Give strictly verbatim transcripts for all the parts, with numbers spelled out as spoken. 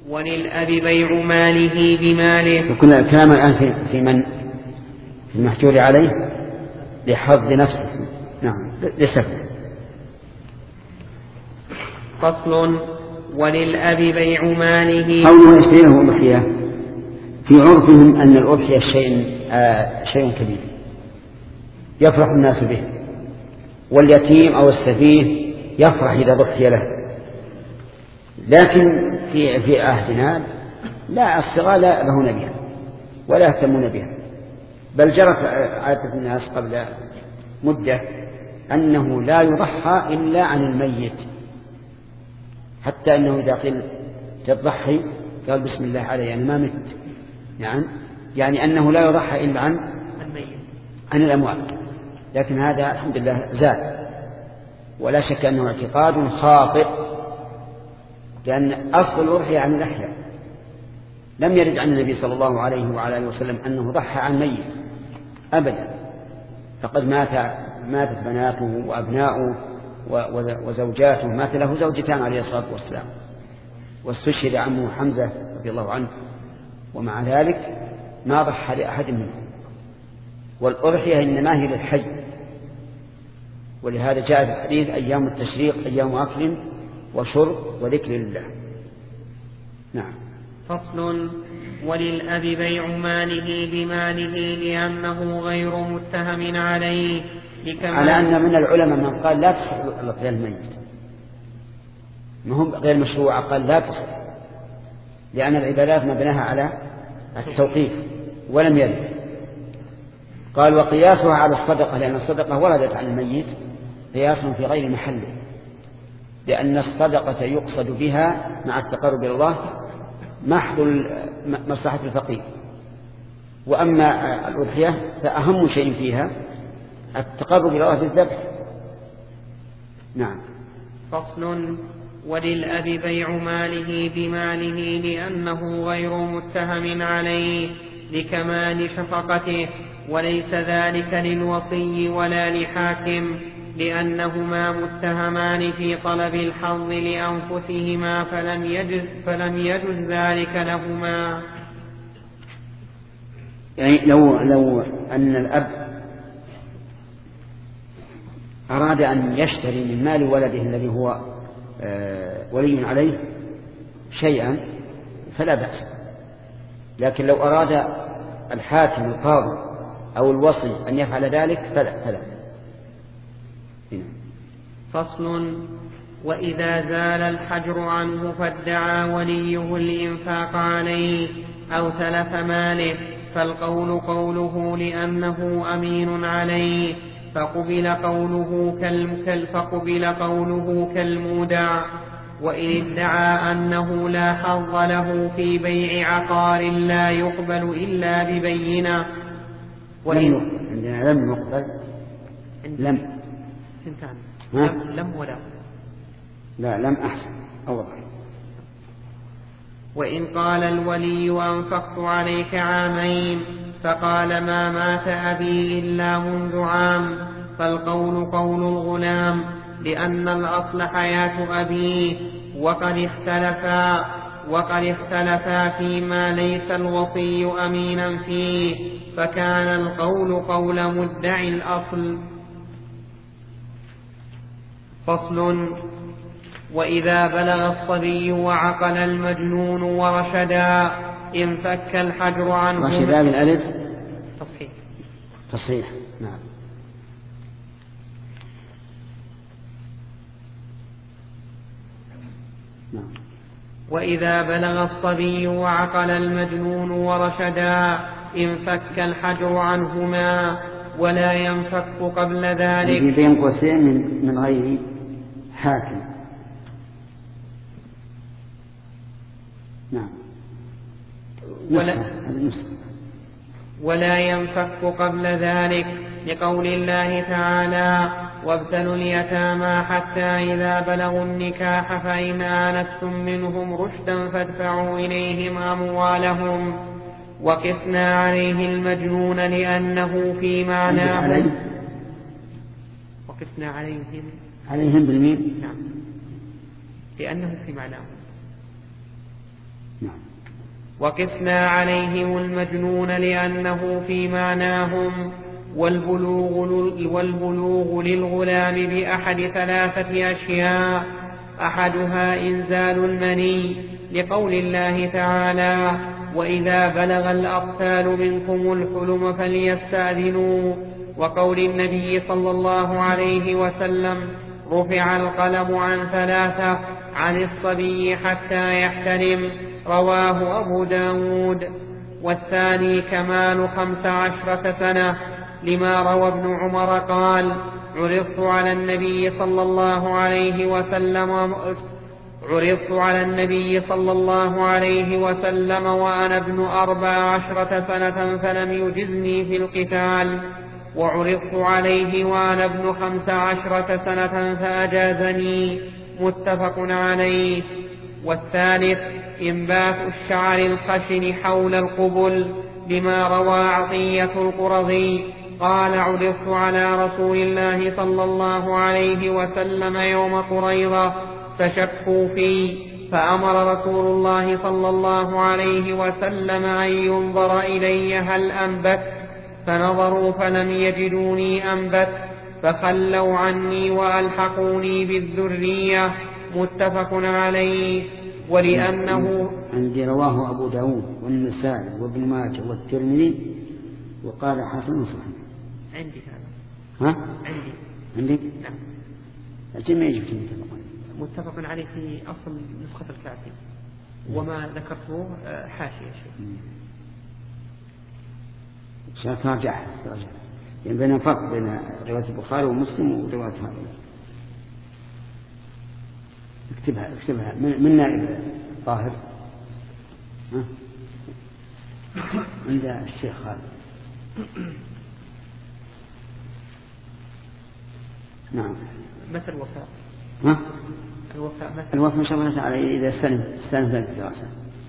وللأب بيع ماله بماله. وكنا الكلام الآن في, في من في المحجور عليه لحظ نفسه. نعم لسفر. فصل. وللأب بيع ماله. قوله يشتريه الأضحية في عرفهم أن الأضحية شيء, آه شيء كبير يفرح الناس به، واليتيم أو السفيه يفرح إذا ضحي له. لكن في في عهدنا لا، الصغار لا يأبهون بها ولا يهتمون بها، بل جرت عادة الناس قبل مدة أنه لا يضحى إلا عن الميت، حتى أنه إذا قيل تضحي قال بسم الله عليه، يعني ما مت، يعني, يعني أنه لا يضحى إلا عن عن الأموات. لكن هذا الحمد لله زاد، ولا شك أنه اعتقاد خاطئ، لأن أصل الأضحية عن الأحياء. لم يرد عن النبي صلى الله عليه وعلى آله وسلم أنه ضحى عن ميت أبدا، فقد مات ماتت بناته وأبناؤه وزوجاته، مات له زوجتان عليه الصلاة والسلام، واستشهد عمه حمزة رضي الله عنه، ومع ذلك ما ضحى لأحد منهم. والأضحية إنما هي للحي، ولهذا جاء في الحديث أيام التشريق أيام أكل وشرب وذكر لله. نعم. فصل. وللأب بيع ماله بماله لأنه غير متهم عليه، على أن من العلماء من قال لا تصح الأضحية الميت، ما هم غير مشروع، قال لا تصح، لأن العبادات مبناها على التوقيف ولم يرد. قال وقياسها على الصدقة، لأن الصدقة وردت عن الميت قياس في غير محله، لأن الصدقة يقصد بها مع التقرب إلى الله محض مصلحة الفقير، وأما الأضحية فأهم شيء فيها التقرب إلى الله بالذبح. نعم. فصل. وللأب بيع ماله بماله لأنه غير متهم عليه لكمال شفقته، وليس ذلك للوصي ولا لحاكم، لأنهما متهمان في طلب الحظ لأنفسهما، فلم يجز, فلم يجز ذلك لهما. يعني لو, لو أن الأب أراد أن يشتري من مال ولده الذي هو ولي عليه شيئا فلا بأس، لكن لو أراد الحاكم القاضي أو الوصي أن يفعل ذلك فلا, فلا. فصل. وإذا زال الحجر عنه فادعى وليه الإنفاق عليه أو تلف ماله، فالقول قوله لأنه أمين عليه، فقبل قوله كالمكل فقبل قوله كالمودع. وإن ادعى أنه لا حظ له في بيع عقار لا يقبل إلا ببينة. وإن عندنا لم يقبل لم لم, لم ولا لا لم أحسن أوضح. وإن قال الولي أنفقت عليك عامين، فقال ما مات أبي إلا منذ عام، فالقول قول الغلام، لأن الأصل حياة أبيه، وقد اختلفا وقد اختلفا فيما ليس الوصي أمينا فيه، فكان القول قول مدعي الأصل. فصل. وإذا بلغ الصبي وعقل المجنون ورشدا انفك الحجر عنه. رشدا بالألف تصحيح. تصحيح. نعم. نعم. وإذا بلغ الصبي وعقل المجنون ورشدا انفك الحجر عنهما، ولا ينفك قبل ذلك. بين قوسين من, من غير حاكم. نعم. ولا, ولا ينفك قبل ذلك، لقول الله تعالى وابتلوا اليتامى حتى إذا بلغوا النكاح فإن آنستم منهم رشدا فادفعوا إليهم أموالهم. وقسنا عليه المجنون لأنه في معناه. وقسنا عليهم عليهم بالميم. نعم، لأنه في معناه. نعم. وقسنا عليهم المجنون لأنه في معناهم، والبلوغ, والبلوغ للغلام بأحد ثلاثة أشياء، أحدها إنزال المني لقول الله تعالى: وإذا بلغ الأطفال منكم الحلم فليستأذنوا، وقول النبي صلى الله عليه وسلم: رفع القلم عن ثلاثة، عن الصبي حتى يحتلم، رواه أبو داود. والثاني كمال خمس عشرة سنة، لما روى ابن عمر قال: عرضت على النبي صلى الله عليه وسلم عرضت على النبي صلى الله عليه وسلم وأنا ابن أربع عشرة سنة فلم يجزني في القتال، وعرضت عليه وأنا ابن خمس عشرة سنة فأجازني، متفق عليه. والثالث إنبات الشعر الخشن حول القبل، لما روى عطية القرظي قال: عرضت على رسول الله صلى الله عليه وسلم يوم قريظة فشكوا في، فأمر رسول الله صلى الله عليه وسلم أن ينظر إلي هل أنبت، فنظروا فلم يجدوني أنبت، فخلوا عني وألحقوني بالذرية، متفق عليه. ولأنه عندي رواه أبو داود والنسائي وابن ماجه والترمذي وقال حسن صحيح. عندي هذا. ها؟ عندي. عندك؟ نعم. الجميع يجب متفق متفق عليه في أصل نسخة الكافي، وما ذكرته حاشية شيء. شاف راجع راجع يعني بين فرق بين رواية البخاري ومسلم ورواية هذا. اكتبها اكتبها من, من نائب طاهر. ها؟ عند الشيخ خالد. نعم. متى الوفاء؟ ها؟ الوفاء متى؟ الوفاء ما شاء الله تعالى إذا سنة سنة الدراسة.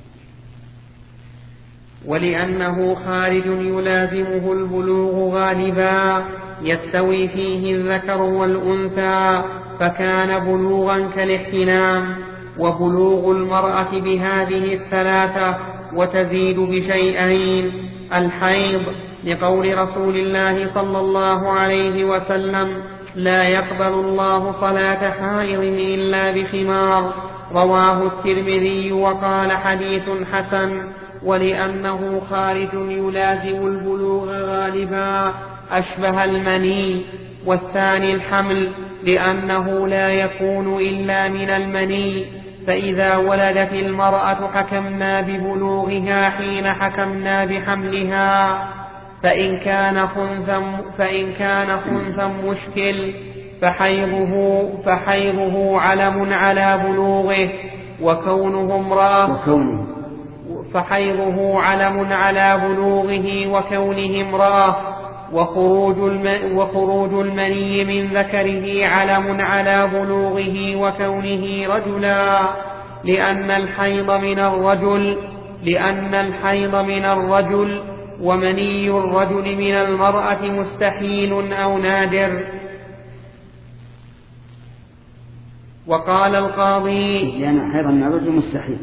ولأنه خارج يلازمه البلوغ غالبا، يستوي فيه الذكر والأنثى، فكان بلوغا كالاحتلام. وبلوغ المرأة بهذه الثلاثة وتزيد بشيئين: الحيض، لقول رسول الله صلى الله عليه وسلم: لا يقبل الله صلاة حائض إلا بخمار، رواه الترمذي وقال حديث حسن. ولأنه خارج يلازم البلوغ غالبا، أشبه المني. والثاني الحمل، لأنه لا يكون إلا من المني، فإذا ولدت المرأة حكمنا ببلوغها حين حكمنا بحملها. فإن كان خنثى فإن كان خنثى مشكل فحيضه فحيضه علم على بلوغه، وكونه امرأة فحيضه علم على بلوغه وكونه امرأة، وخروج المني, وخروج المني من ذكره علم على بلوغه وكونه رجلا، لأن الحيض من الرجل لأن الحيض من الرجل ومني الرجل من المرأة مستحيل أو نادر. وقال القاضي: لأن حيض من الرجل مستحيل،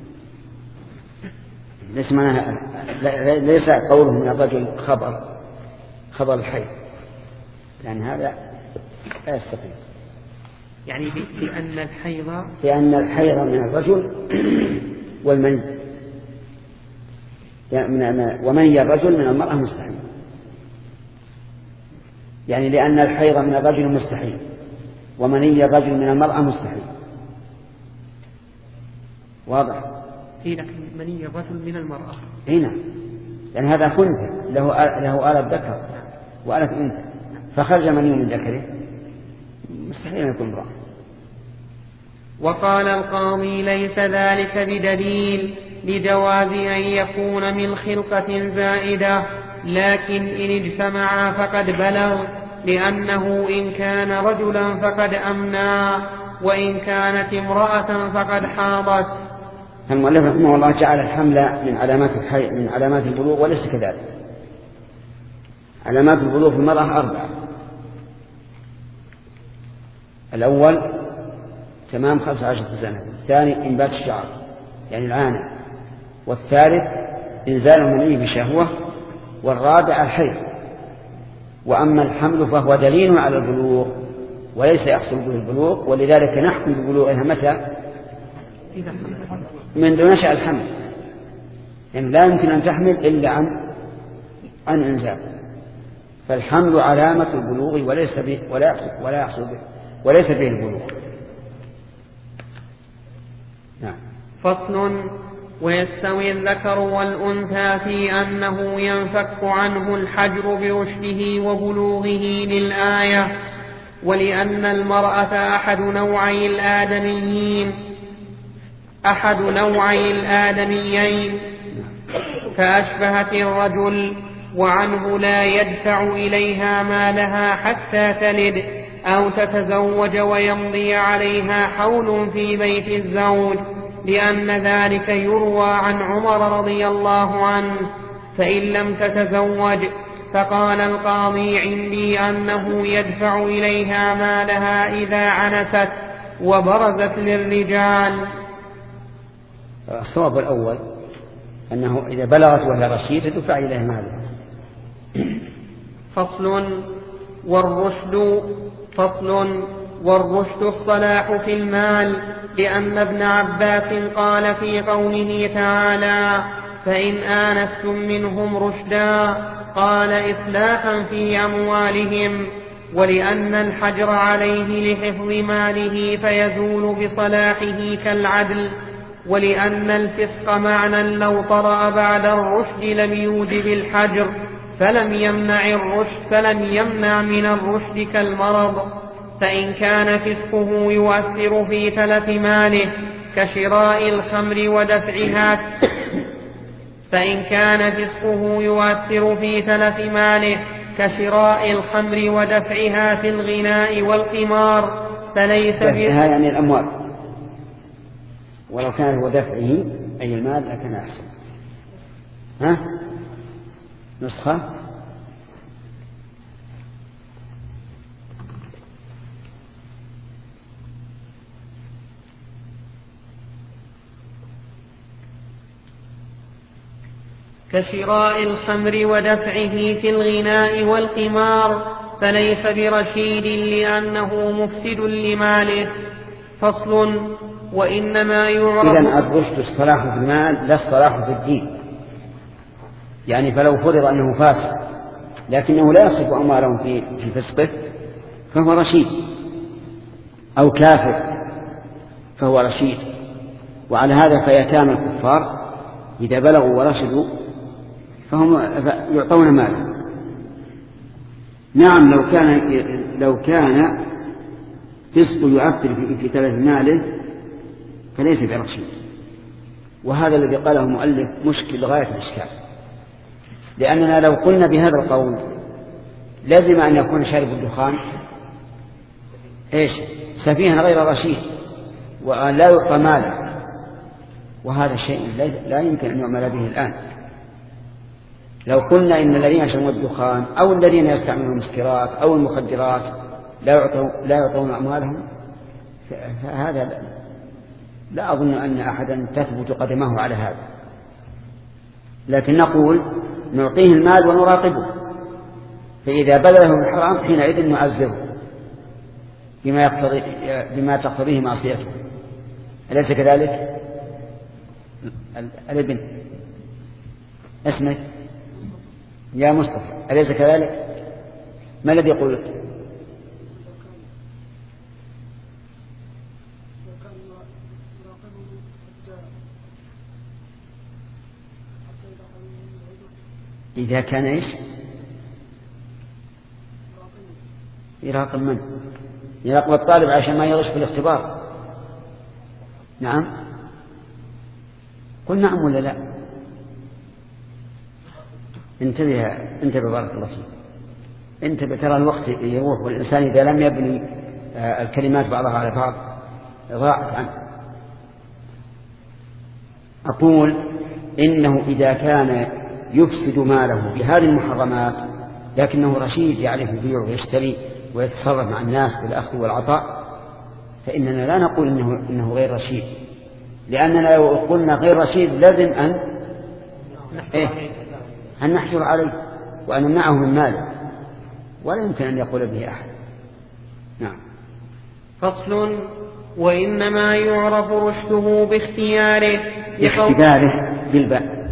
ليس معناها ليس قوله من الرجل خبر خبر الحيض، لأن هذا لا يستقيم. يعني لأن الحيض لأن الحيض من الرجل والمني يعني ومني الرجل من المرأة مستحيل، يعني لأن الحيض من الرجل مستحيل ومني الرجل من المرأة مستحيل. واضح؟ في لكن مني الرجل من المرأة هنا لأن هذا خنثى له له آلة ذكر وآلة أنثى، فخرج مني من ذكره مستحيل أن يكون امرأة. وقال القاضي: ليس ذلك بدليل لجواز أن يكون من خلقة زائدة، لكن إن اجتمعا فقد بلغ، لأنه إن كان رجلا فقد أمنا، وإن كانت امرأة فقد حاضت. المؤلف رحمه الله جعل الحمل من علامات الحي من علامات البلوغ، وليس كذلك. علامات البلوغ في المرأة أربعة: الأول تمام خمسة عشر سنة، الثاني إنبات الشعر يعني العانة، والثالث إنزال المني بشهوة، والرابع الحيض. وأما الحمل فهو دليل على البلوغ وليس يحصل به البلوغ، ولذلك نحكم ببلوغها متى؟ منذ نشأ الحمل، يعني لا يمكن أن تحمل إلا عن عن إنزال. فالحمل علامة البلوغ وليس به ولا يحصل ولا يحصل به وليس به البلوغ. نعم. فصل: ويستوي الذكر والأنثى في أنه ينفك عنه الحجر برشده وبلوغه للآية، ولأن المرأة أحد نوعي الآدميين أحد نوعي الآدميين فأشبهت الرجل، وعنه لا يدفع إليها مالها حتى تلد أو تتزوج ويمضي عليها حول في بيت الزوج، لأن ذلك يروى عن عمر رضي الله عنه. فإن لم تتزوج فقال القاضي: عندي أنه يدفع إليها مالها إذا عنست وبرزت للرجال. الصواب الأول أنه إذا بلغت وهي رشيدة دفع إليها مالها. فصل: والرشد فصل والرشد الصلاح في المال، لأن ابن عباس قال في قوله تعالى: فإن آنستم منهم رشدا، قال إصلاحا في أموالهم، ولأن الحجر عليه لحفظ ماله فيزول بصلاحه كالعدل، ولأن الفسق معنى لو طرأ بعد الرشد لم يوجب الحجر، فلم يمنع الرشد فلم يمنع من الرشد كالمرض. فإن كان فسقه يؤثر في تلف ماله كشراء الخمر ودفعها فإن كان فسقه يؤثر في تلف ماله كشراء الخمر ودفعها في الغناء والقمار فليس دفعها يعني الأموال، ولو كان هو دفعه أي المال لكان أحسن. ها نسخة كشراء الخمر ودفعه في الغناء والقمار فليس برشيد لأنه مفسد لماله. فصل: وإنما يعرف إذن الرشد الصلاح في المال لا الصلاح في الدين، يعني فلو فرض أنه فاسق لكنه لا يصرف أمواله في في فسقه فهو رشيد، أو كافر فهو رشيد. وعلى هذا فيتامى الكفار إذا بلغوا ورشدوا فهم يعطون مالا. نعم لو كان لو كان فسق يؤثر في في تلف ماله فليس برشيد، وهذا الذي قاله المؤلف مشكل غاية الإشكال، لأننا لو قلنا بهذا القول لازم أن يكون شارب الدخان إيش سفيها غير رشيد وأن لا يعطى مالا، وهذا شيء لا يمكن أن يعمل به الآن. لو قلنا إن الذين يشربون الدخان أو الذين يستعملون المسكرات أو المخدرات لا يعطون لا يعطون أموالهم، فهذا لا أظن أن أحدا تثبت قدمه على هذا. لكن نقول نعطيه المال ونراقبه، فإذا بلغه الحرام حينئذ نعزره بما يقتضي بما تقتضيه معصيته. أليس كذلك؟ الابن اسمك يا مصطفى، أليس كذلك؟ ما الذي قلت؟ إذا كان إيش يراقب من؟ يراقب الطالب عشان ما يغش في الاختبار. نعم قل نعم ولا لا؟ انتبه انتبه بارك الله فيك، انتبه، ترى الوقت يروح والإنسان إذا لم يبني الكلمات بعضها على بعض ضاعت عنه. أقول إنه إذا كان يفسد ماله بهذه المحرمات لكنه رشيد يعرف البيع ويشتري ويتصرف مع الناس بالأخذ والعطاء فإننا لا نقول إنه, إنه غير رشيد، لأننا لو قلنا غير رشيد لازم أن إيه؟ أن نحجر عليه وأن نمنعه من ماله، ولا يمكن أن يقول به أحد. نعم. فصل. وإنما يعرف رشده باختياره باختباره بالباء.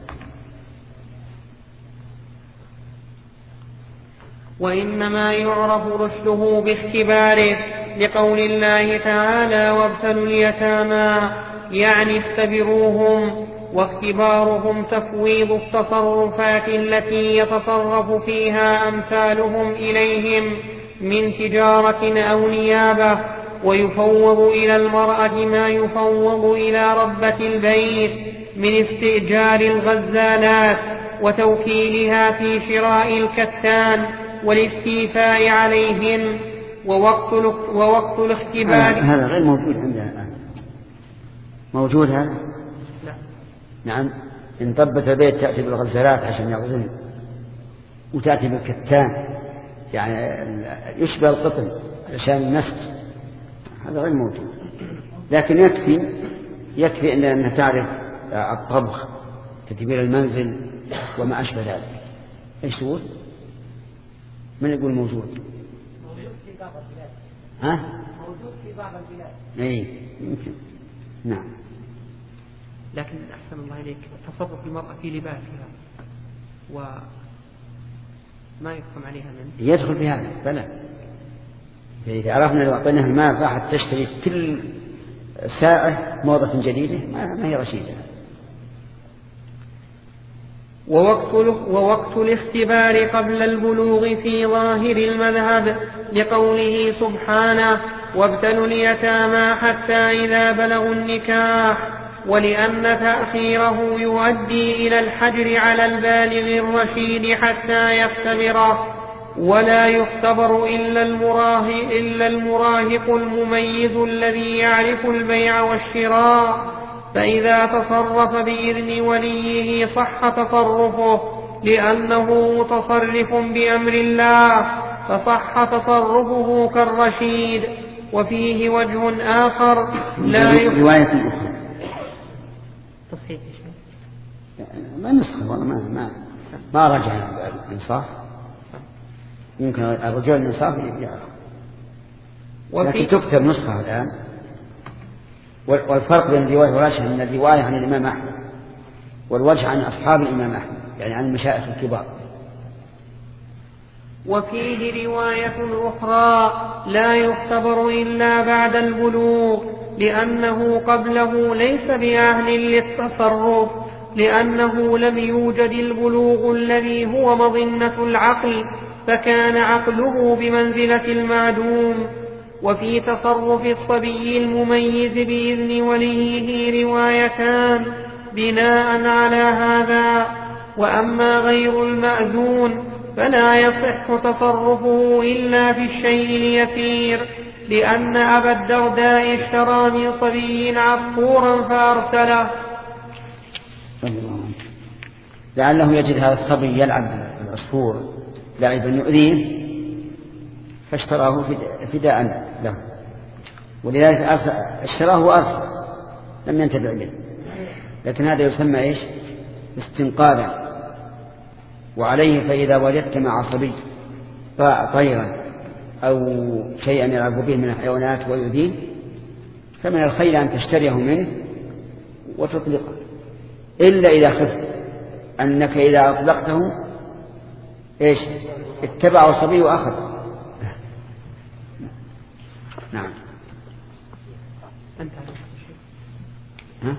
وإنما يعرف رشده باختباره لقول الله تعالى وابتلوا اليتامى، يعني اختبروهم، واختبارهم تفويض التصرفات التي يتصرف فيها أمثالهم إليهم من تجارة أو نيابة، ويفوض إلى المرأة ما يفوض إلى ربة البيت من استئجار الغزالات وتوكيلها في شراء الكتان والاستيفاء عليهن. ووقت, ووقت الاختبار هذا غير موجود عندنا الآن. موجود هذا؟ لا. نعم. إن طبت البيت تأتي بالغزالات عشان يغزن، وتأتي بالكتان يعني يشبه القطن عشان النسج، هذا غير موجود. لكن يكفي يكفي إن أنها تعرف الطبخ، تدبير المنزل وما أشبه ذلك. إيش تقول؟ من يقول موجود؟ موجود في بعض البلاد. ها؟ موجود في بعض البلاد. إيه يمكن. نعم. لكن أحسن الله إليك تصرف المرأة في لباسها وما يحكم عليها منه يدخل في هذا بلى. إذا عرفنا لو أعطيناها المال راحت تشتري كل ساعة موضة جديدة ما هي رشيدة. ووقت, ووقت الاختبار قبل البلوغ في ظاهر المذهب لقوله سبحانه وابتلوا اليتامى حتى إذا بلغوا النكاح، ولأن تأخيره يؤدي إلى الحجر على البالغ الرشيد حتى يختبره، ولا يختبر إلا المراهق, إلا المراهق المميز الذي يعرف البيع والشراء، فإذا تصرف بإذن وليه صح تصرفه لأنه متصرف بأمر الله، فصح تصرفه كالرشيد. وفيه وجه آخر لا رواية أخرى تصحيح ما نسخة والله ما ما ما رجع الإنصاف، يمكن الرجوع الإنصاف يعرف، لكن تكتب نسخة الآن. والفرق بين الرواية والوجه أن الرواية عن الإمام أحمد والوجه عن أصحاب الإمام أحمد يعني عن المشايخ الكبار. وفيه رواية أخرى لا يختبر إلا بعد البلوغ لأنه قبله ليس بأهل للتصرف، لأنه لم يوجد البلوغ الذي هو مظنة العقل، فكان عقله بمنزلة المعدوم. وفي تصرف الصبي المميز بإذن وليه روايتان بناء على هذا. وأما غير المأذون فلا يصح تصرفه إلا في الشيء اليسير، لأن أبا الدرداء اشترى من صبي عصفورا فأرسله. لعله يجد هذا الصبي يلعب بالعصفور لعبا يؤذيه فاشتراه فداء له، ولذلك اشتراه وأرسل لم ينتبه إليه. لكن هذا يسمى إيش؟ استنقاذا. وعليه فإذا وجدت مع صبي طيرا أو شيئا يلعب به من الحيوانات ويؤذيه فمن الخير أن تشتريه منه وتطلقه، إلا إذا خفت أنك إذا أطلقته إيش اتبع الصبي وأخذ. نعم. ها؟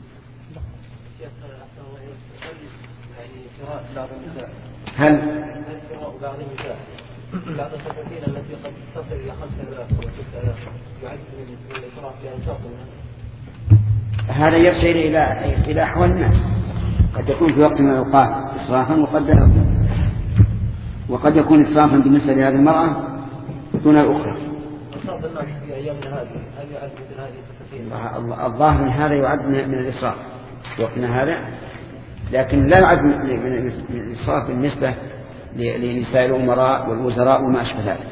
هل بعض النساء بعض الفتاتين التي قد تصل إلى خمسة آلاف وستة آلاف يعد من الإشراف بأنشاط هذا يرجع إلى إلى أحوال الناس، قد يكون في وقت من الأوقات إسرافا وقد وقد يكون إسرافا بالنسبة لهذه المرأة دون الأخرى. إسراف الناس في أيامنا هذه هل يعد مثل هذه الفتاتين؟ الظاهر من هذا يعد من الإسراف في وقتنا هذا، لكن لا يعد من الإسراف بالنسبة لنساء الأمراء والوزراء وما أشبه ذلك.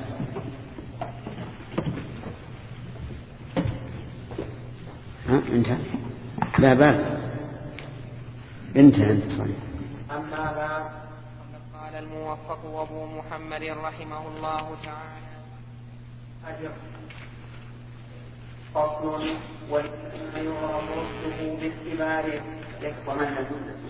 ها انت لا بال. انتهى انت صحيح. أما بعد، فقد قال الموفق أبو محمد رحمه الله تعالى: أجر فصل وإنما يعرف رشده باختباره. ومن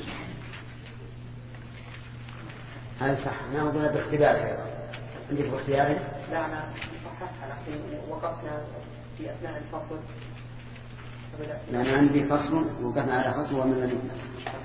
هذا صح، ما هو باختباره عندك باختياره؟ لا أنا صححها لكن وقفنا في أثناء الفصل. يعني عندي فصل وقفنا على فصل ومن لم يؤنس.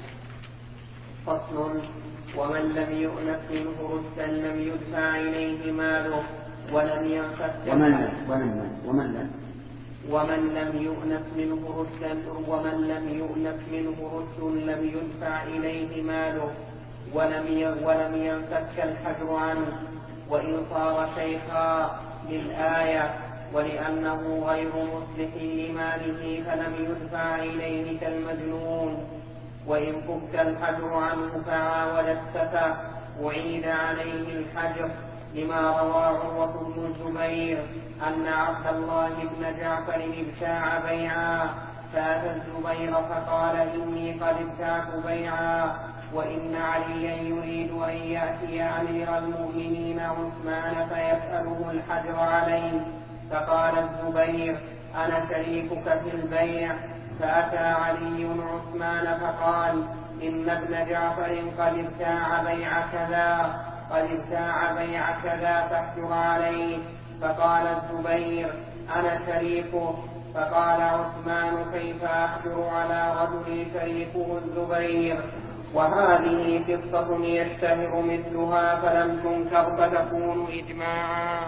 فصل: ومن لم يؤنس منه رشدا لم يدفع إليه ماله ولم ينفك ومن ومن ومن لم ومن لم يؤنس منه رشدا ومن لم يؤنس منه رشد لم يدفع إليه ماله ولم ولم ينفك الحجر عنه وإن صار شيخا للآية، ولأنه غير مصلح لماله فلم يدفع إليه كالمجنون. وإن فك الحجر عنه فعاود استفى أعيد عليه الحجر، لما روى عروة بن الزبير أن عبد الله بن جعفر ابتاع بيعا فأتى الزبير فقال: إني قد ابتعت بيعا وإن عليا يريد أن يأتي أمير المؤمنين عثمان فيسأله الحجر عليه. فقال الزبير: أنا شريكك في البيع. فأتى علي عثمان فقال: إن ابن جعفر قد ابتاع بيع كذا قد ابتاع بيع كذا فاحجر عليه. فقال الزبير: أنا شريكه. فقال عثمان: كيف أحجر على رجل شريكه الزبير؟ وهذه قصة يشتهر مثلها فلم تنكر فتكون إجماعا.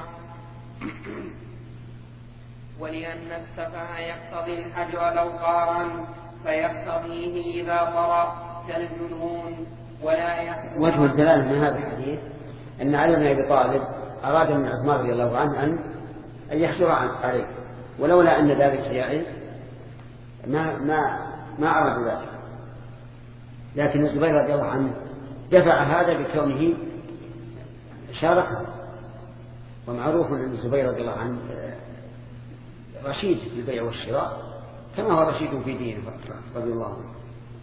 ولأن السفه يقتضي الحجر لو قارن فيقتضيه إذا طرأ كالجنون ولا يحجر. وجه الدلالة من هذا الحديث أن علي بن أبي طالب أراد من عثمان رضي الله عنه أن يحجر عليه، ولولا أن ذلك جائز ما ما ما أراد ذلك، لكن الزبير رضي الله عنه دفع هذا بكونه شاركه. ومعروف أن الزبير رضي الله عنه رشيد في البيع والشراء كما هو رشيد في دينه رضي الله عنه.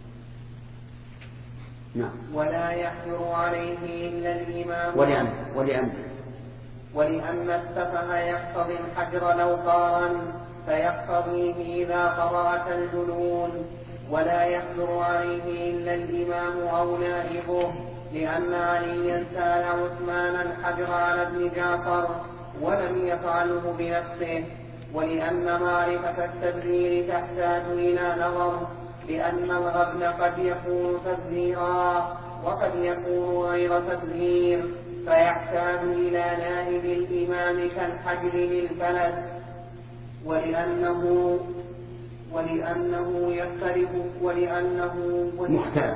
نعم. ولا يحجر عليه إلا الإمام. ولأن ولأن ولأن السفه يقتضي الحجر لو قارن فيقتضيه إذا قرأت الجنون. ولا يحجر عليه إلا الإمام أو نائبه، لأن عليا سأل عثمان الحجر على ابن جعفر ولم يفعله بنفسه. ولأن معرفة التبذير تحتاج إلى نظر، لأن الغبن قد يكون تبذيرا وقد يكون غير تبذير، فيحتاج إلى نائب الإمام كالحجر للفلس. ولأنه ولأنه يختلف ولأنه مختلف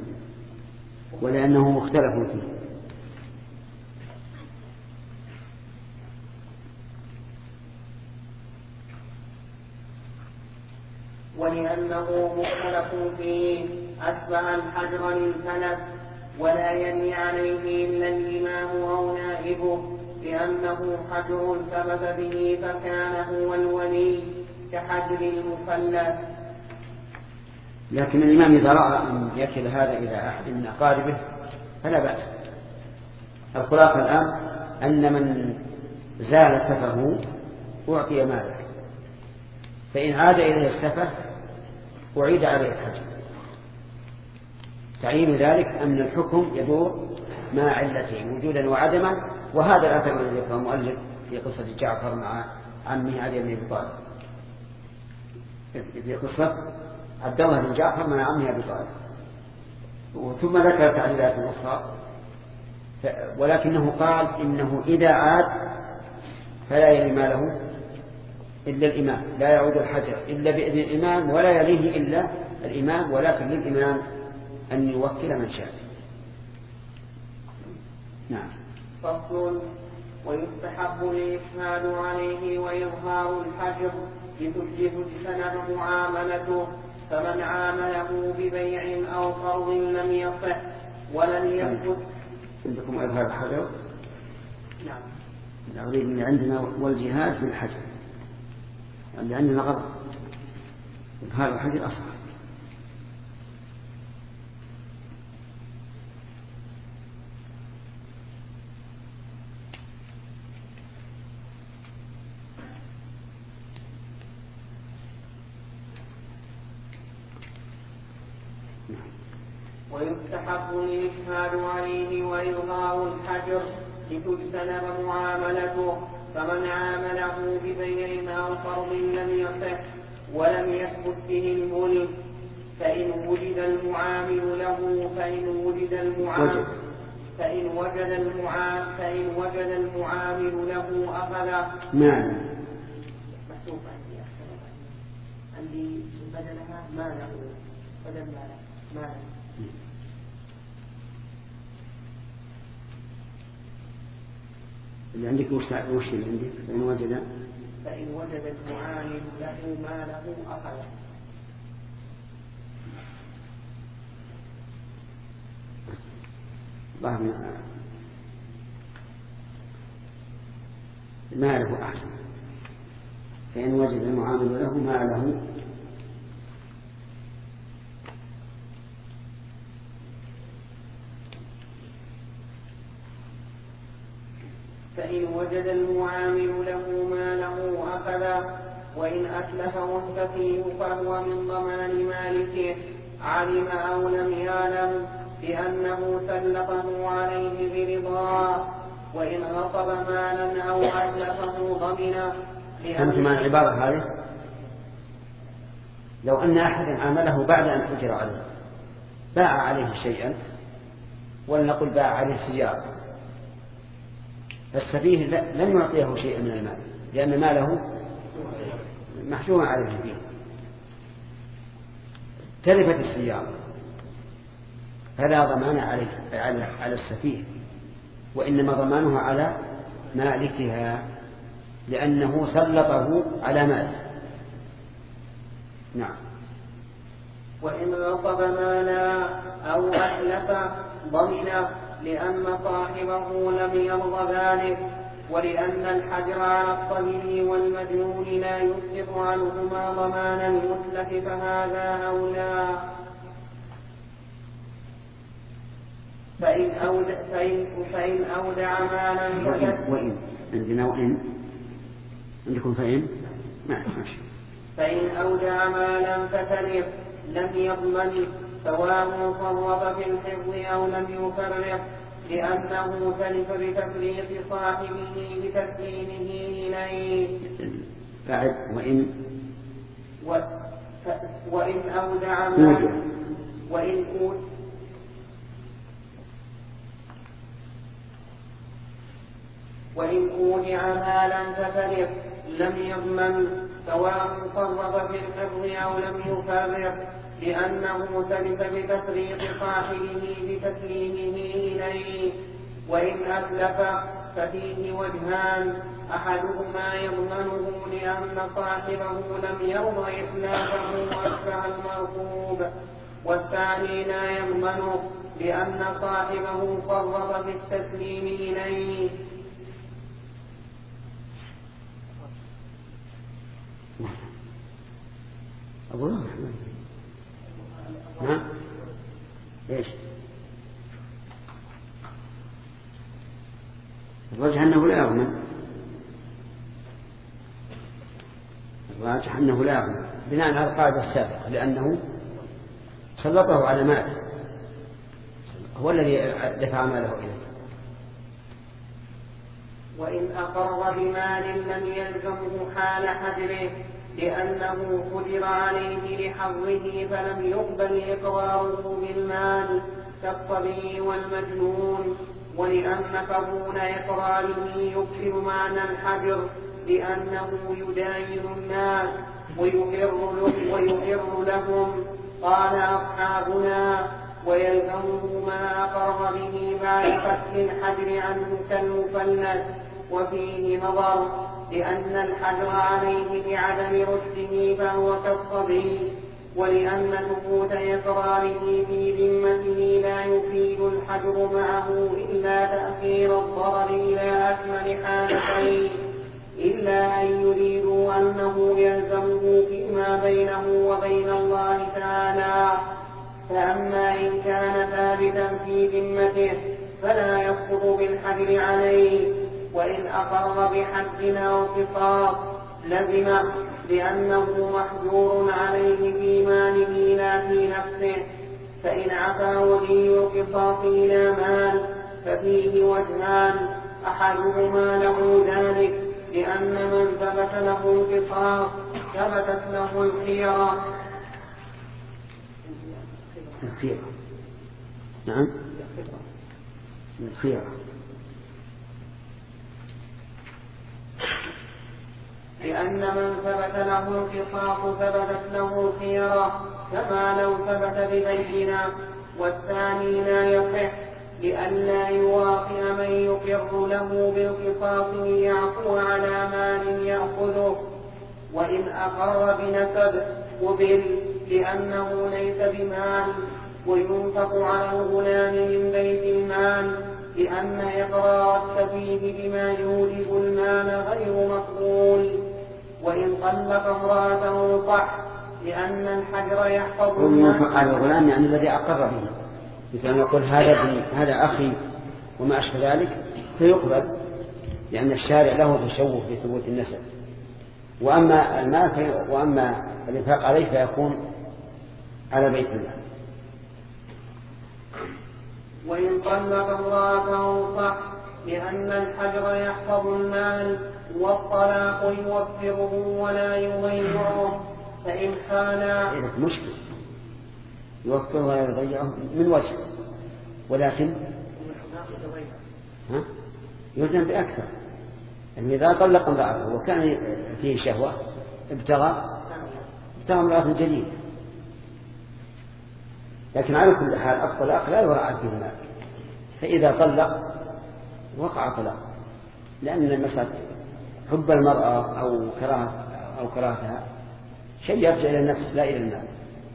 ولأنه مختلف فيه. ولأنه مختلف فيه أتبع الحجر للفلس، ولا يلي عليه إلا الإمام أو نائبه، لأنه حجر ثبت به فكان هو الولي كحجر المفلس. لكن الإمام إذا رأى أن يكل هذا إلى أحد من أقاربه فلا بأس. الخلاصة الآن أن من زال سفه أعطي ماله، فإن عاد إليه السفه أعيد عليه الحجر. تعيين ذلك أن الحكم يدور مع علته وجودا وعدما، وهذا الأثر الذي ذكره المؤلف في قصة جعفر مع عمه علي بن أبي طالب، في قصة عبد الله بن جعفر مع عمه أبي طالب. ثم ذكر تعليلات أخرى، ولكنه قال إنه إذا عاد فلا يلي ماله إلا الإمام، لا يعود الحجر إلا بإذن الإمام ولا يليه إلا الإمام، ولكن للإمام أن يوكل من شاء. نعم. فصل: ويستحب الإشهاد عليه وإظهار الحجر لتجتنب معاملته، فمن عامله ببيع أو قرض لم يصح ولم يثبت. عندكم إظهار الحجر؟ نعم. الأغلب اللي عندنا والجهاد في الحجر، اللي عندنا غلط. إظهار الحجر أصح. ويستحب الإشهاد عليه وإظهار الحجر لتجتنب معاملته، فمن عامله ببيع أو قرض لم يصح ولم يثبت به الملك فإن وجد المعامل له فإن وجد المعامل فإن وجد المعامل فإن وجد المعامل له أخذ. نعم. مكتوب عندي عندي بدلها ما له بدل ما له ما له. اللي عندك وش وش اللي عندك؟ فإن وجد فإن وجد المعامل له ما له أخذ. الله ما له أحسن. فإن وجد المعامل له ما له فإن وجد المعامل له ما له أخذ، وإن أتلفه السفيه فهو من ضمان مالكه علم أو لم يعلم لأنه سلطه عليه برضاه، وإن غصب مالا أو أتلفه ضمنه. فهمت معنى العبارة هذه؟ لو أن أحدا عامله بعد أن أجر عليه باع عليه شيئا، ولنقل باع عليه سيارة، فالسفيه لم يعطيه شيئا من المال لأن ماله محجوم عليه فيه. تلفت السيارة فلا ضمان عليه على السفيه، وإنما ضمانه على مالكها لأنه سلطه على ماله. نعم. وإن غصب مالا أو أتلف ضمنه لأن صاحبه لم يرضى ذلك، ولأن الحجر على الصبي والمجنون لا يسقط عنهما ضمان المتلف فهذا أولى. فإن أودع, فإن فإن أودع مالا وإن, وإن عندنا وإن عندكم فإن ماشي. فإن أودع مالا فتلف لم يضمن سواء فرط في الحفظ أو لم يفرط، لأنه تلف بتفريط صاحبه بتسليمه إليه. بعد وإن و... ف... وإن أودع مالا وإن أود وإن أودع مالا فتلف لم يضمن سواء فرط في الحفظ أو لم يفرط، لأنه تلف بتفريط صاحبه بتسليمه إليه. وإن أتلف ففيه وجهان، أحدهما يضمنه لأن صاحبه لم يرضى إتلافه وأتبع المرغوب، والثاني لا يضمنه لأن صاحبه فرط في التسليم إليه. أبو الله نعم. ليش؟ الراجح أنه لا يضمن، الراجح أنه لا يضمن بناء على القاعدة السابقة، لأنه سلطه على ماله، هو الذي دفع ماله إليه. وإن أقر بمال لم يلزمه حال حجره لأنه قدر عليه لحظه فلم يقبل إقراره بالمال كالصبي والمجنون، ولأن قبول إقراره يبطل معنى الحجر لأنه يداين الناس ويقر لهم. قال أصحابنا: ويلزمه ما أقر به بعد فتح الحجر عنه كالمفلس، وفيه نظر لأن الحجر عليه بعدم رشده فهو كالصبي، ولأن ثبوت إقراره في ذمته لا يفيد الحجر معه إلا تأخير الضرر إلى أكمل حالتين، إلا أن يريدوا أنه يلزمه فيما بينه وبين الله تعالى. فأما إن كان ثابتا في ذمته فلا يسقط بالحجر عليه، وإن أقر بحد أو قصاص لزمه لأنه محجور عليه في ماله لا في نفسه. فإن عفا ولي القصاص إلى مال ففيه وجهان، أحدهما له ذلك لأن من ثبت له القصاص ثبتت له الخيرة. الخيرة نعم الخيرة لأن من ثبت له القصاص ثبتت له الخيرة كما لو ثبت ببينة. والثاني لا يصح لئلا يواطئ من يقر له بالقصاص ليعفو على مال يأخذه، وإن أقر بنسب قبل لأنه ليس بمال، وينفق على الغلام من بيت المال لأن إقرار السفيه بما يوجب المال غير مقبول. وإن طلق امرأته صح لأن الحجر يحفظ المال. على الغلام يعني الذي أقر به، مثل يقول هذا ابني هذا أخي وما أشبه ذلك فيقبل لأن الشارع له تشوف بثبوت النسب. وأما المال في... وأما الإنفاق عليه فيكون على بيت المال. وإن طلق امرأته صح لأن الحجر يحفظ المال والطلاق يوفره ولا يضيعه. فإن حالا مشكلة يوفره ولا يضيعه من وجه، ولكن ها؟ يلزم بأكثر. يعني إذا طلق امرأته وكان فيه شهوة ابتغى ابتغى امرأة جديدة، لكن على كل حال الطلاق لا يراعى فيه المال. فإذا طلق وقع طلاق، لأن المسألة حب المرأة أو كراهة أو كراهتها شيء يرجع إلى النفس لا إلى المال.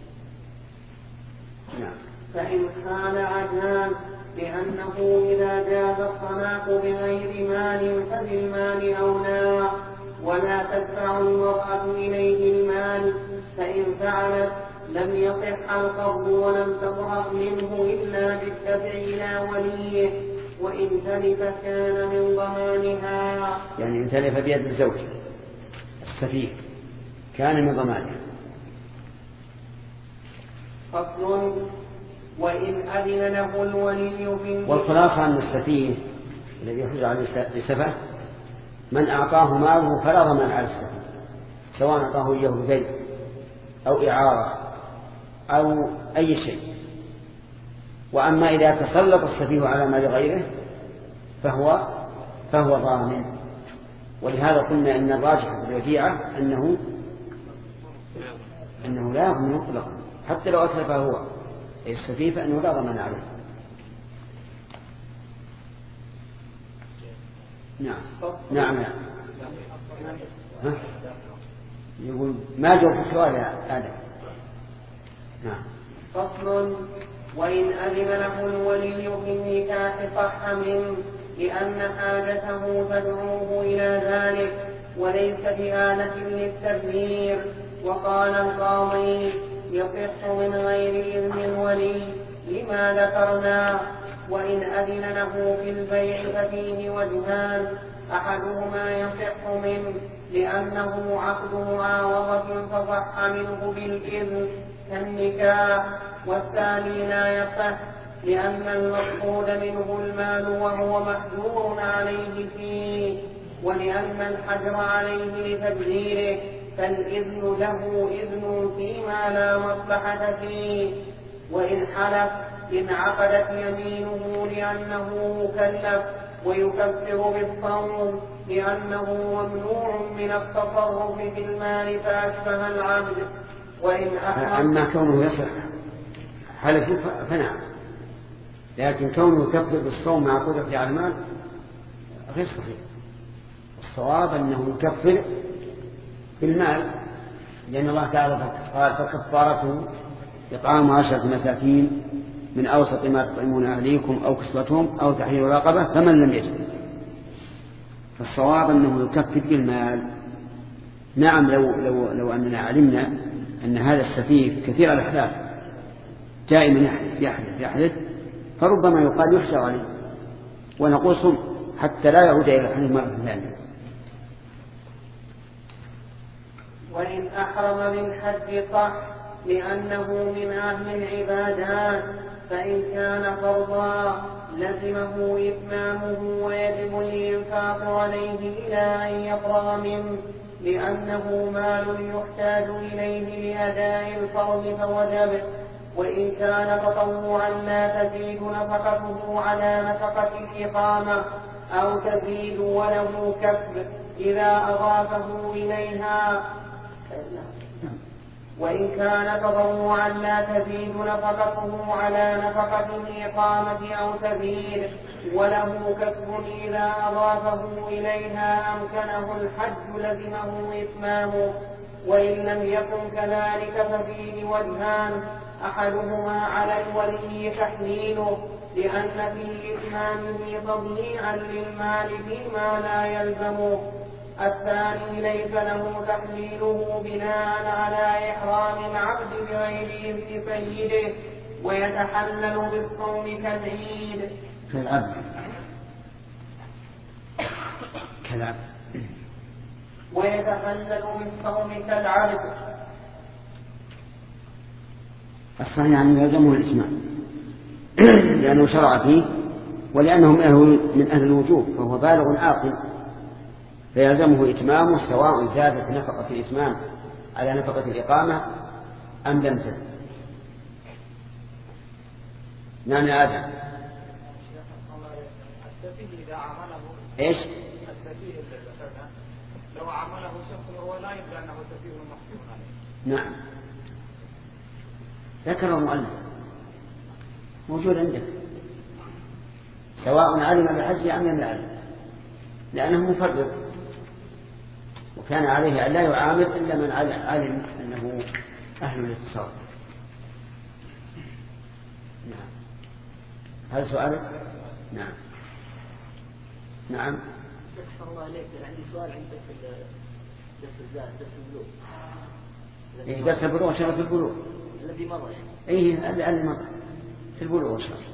نعم. فإن كان عدنان لأنه إذا جاز الطلاق بغير مال فبالمال أولى، ولا تدفع المرأة إليه المال، فإن فعلت لم يصح القبض ولم تبرأ منه إلا بالدفع إلى وليه، وإن تلف كان من ضمانها. يعني إن تلف بيد الزوج السفيه كان من ضمانها. فصل. وإن أذن له الولي في والخلاصة أن السفيه الذي يحجر على السفه من أعطاه ماله فلا ضمان على السفيه، سواء أعطاه إياه بيع أو إعارة أو أي شيء. وأما إذا تسلط السفيه على مال غيره فهو فهو ضامن. ولهذا قلنا أن الراجح في الوديعة أنه أنه لا يضمن مطلقا حتى لو أتلفه هو السفيه فإنه لا ضمان عليه. نعم نعم نعم. ها؟ يقول ما جاء في السؤال يا آدم. نعم. فصل. وإن أذن له الولي في النكاح صح منه لأن حاجته تدعوه إلى ذلك وليس بآلة للتدبير. وقال القاضي يصح من غير إذن الولي لما ذكرنا. وإن أذن له في البيع ففيه وجهان، أحدهما يصح منه لأنه عقد معاوضة فصح منه بالإذن كالنكاح، والثاني لا يصح لأن المقصود منه المال وهو محجور عليه فيه، ولأن الحجر عليه لتبذيره فالإذن له إذن فيما لا مصلحة فيه. وإن حلف انعقدت يمينه لأنه مكلف ويكفر بالصوم لأنه ممنوع من التصرف في المال فأشبه العبد. وإن أما كونه يصح حلف فنعم، لكن كونه يكفر بالصوم مع قدرة على المال غير صحيح. الصواب أنه يكفر بالمال، لأن الله تعالى قال فكفارته إطعام عشرة مساكين من أوسط ما تطعمون أهليكم أو كسوتهم أو تحرير رقبة فمن لم يجد. فالصواب أنه يكفر بالمال. نعم لو, لو, لو أننا علمنا أن هذا السفيه كثير الأحلاف دائما يحلف يحلف يحلف فربما يقال يحشر عليه ونقول صم حتى لا يعود إلى الحلف مرة ثانية. وإن أحرم من حج صح لأنه من أهل العبادات، فإن كان فرضا لزمه إتمامه ويجب الإنفاق عليه إلى أن يفرغ منه، لأنه مال يحتاج إليه لأداء الفرض فوجب. وإن كان تطوعا لا تزيد نفقته على نفقة الإقامة أو تزيد وله كسب إذا أضافه إليها. وإن كان تطوعا لا تزيد نفقته على نفقة الإقامة أو تزيد وله كسب إذا أضافه إليها أمكنه الحج لزمه إتمامه. وإن لم يكن كذلك ففيه وجهان، أحدهما على الولي تحليله لأن في إتمامه تضييعا للمال فيما لا يلزمه. الثاني ليس له تحليله بناء على إحرام العبد بغير إذن سيده ويتحلل بالصوم كالعيد. كالعبد كالعبد ويتحلل بالصوم كالعبد. الصحيح أنه يلزمه الإتمام لأنه شرع فيه، ولأنه من أهل الوجوب فهو بالغ عاقل، فيلزمه إتمامه سواء زادت نفقة الإتمام على نفقة الإقامة أم لم تزد. نعم يا آدم. السفيه إذا عمله إيش؟ السفيه لو عمله شخص وهو لا يدري أنه سفيه محكوم عليه. نعم ذكر المؤلف موجود عندك، سواء علم بالحج أم لم يعلم، لأنه مفرط وكان عليه أن لا يعامل إلا من علم أنه أهل الاتصال. نعم هذا سؤالك؟ نعم نعم. شكرا الله عليك، عندي سؤال عن درس درس الزاد درس البلوغ. إيه درس البلوغ شرف البلوغ الذي مضى. إيه الذي مضى في البلوغ شرف.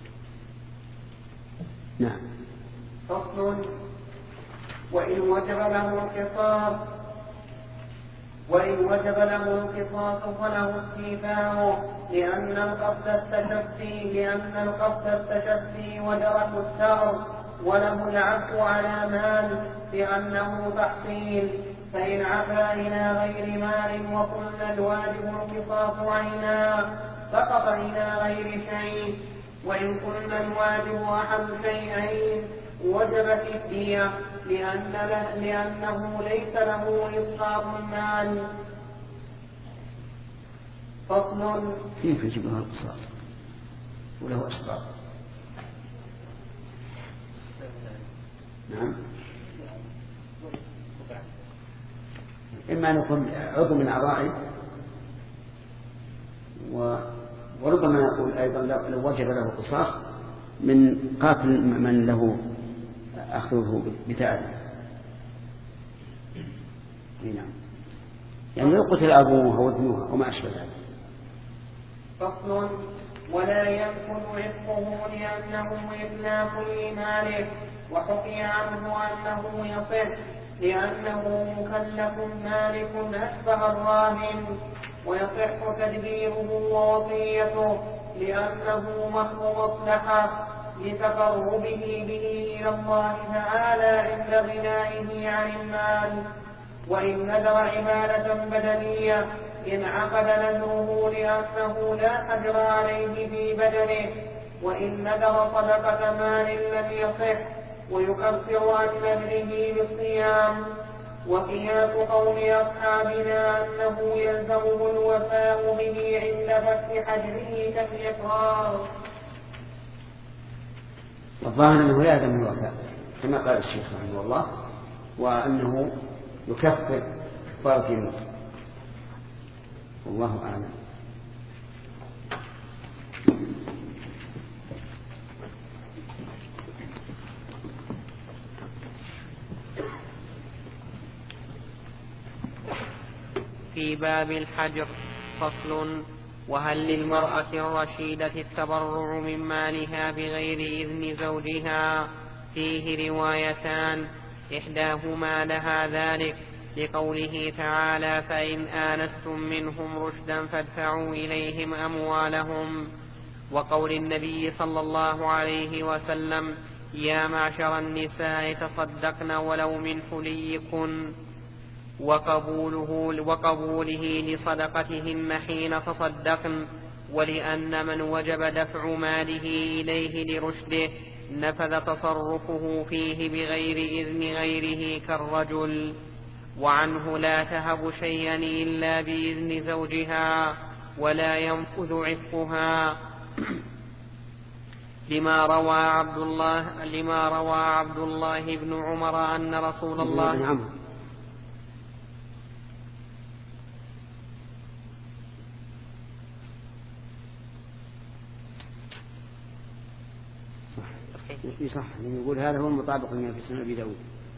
نعم. فصل. وإن وجب له القصاص وإن وجب له القصاص فله استيفاؤه، لأن القصد التشفي لأن القصد التشفي ودرك الثأر، وله العفو على مال لأنه تحصيل. فإن عفا إلى غير مال وقلنا الواجب القصاص عينا سقط إلى غير شيء، وإن قلنا الواجب أحد شيئين وجبت الدية لأن له لأنه ليس له إسقاط المال. فصل. كيف يجب له القصاص وله إسقاط؟ نعم. إما أن يكون عضو من أعضائه، وربما نقول أيضا لو وجب له القصاص من قاتل من له أخذه بتأذي. نعم يعني لو قتل أبوه أو ابنه وما أشبه ذلك. فصل. ولا ينقض عتقه لأنه إتلاف لماله، وحكي عنه أنه يصح لأنه مكلف مالك أشبه الراهن، ويصح تدبيره ووصيته لأنه محض مصلحة لتقربه به إلى الله تعالى عند غنائه عن المال. وإن نذر عبادة بدنية انعقد نذره لأنه لا حجر عليه في بدنه، وإن نذر صدقة مال لم يصح ويكفر عن نذره بالصيام. وقياس قول أصحابنا أنه يلزمه الوفاء به عند فتح حجره كالإقرار. الظاهر أنه لا يلزم الوفاء كما قال الشيخ رحمه الله، وأنه يكفر فرض الموت، والله أعلم. في باب الحجر. فصل. وهل للمرأة الرشيدة التبرع من مالها بغير إذن زوجها؟ فيه روايتان، إحداهما لها ذلك لقوله تعالى فإن آنستم منهم رشدا فادفعوا إليهم أموالهم، وقول النبي صلى الله عليه وسلم يا معشر النساء تصدقن ولو من حليكن، وقبوله, وقبوله لصدقتهن حين تصدقن، ولأن من وجب دفع ماله إليه لرشده نفذ تصرفه فيه بغير إذن غيره كالرجل. وعنه لا تهب شيئا إلا بإذن زوجها ولا ينفذ عفها لما روى عبد الله لما روى عبد الله بن عمر أن رسول الله صح يقول هذا هو المطابق لما في سنن أبي داود.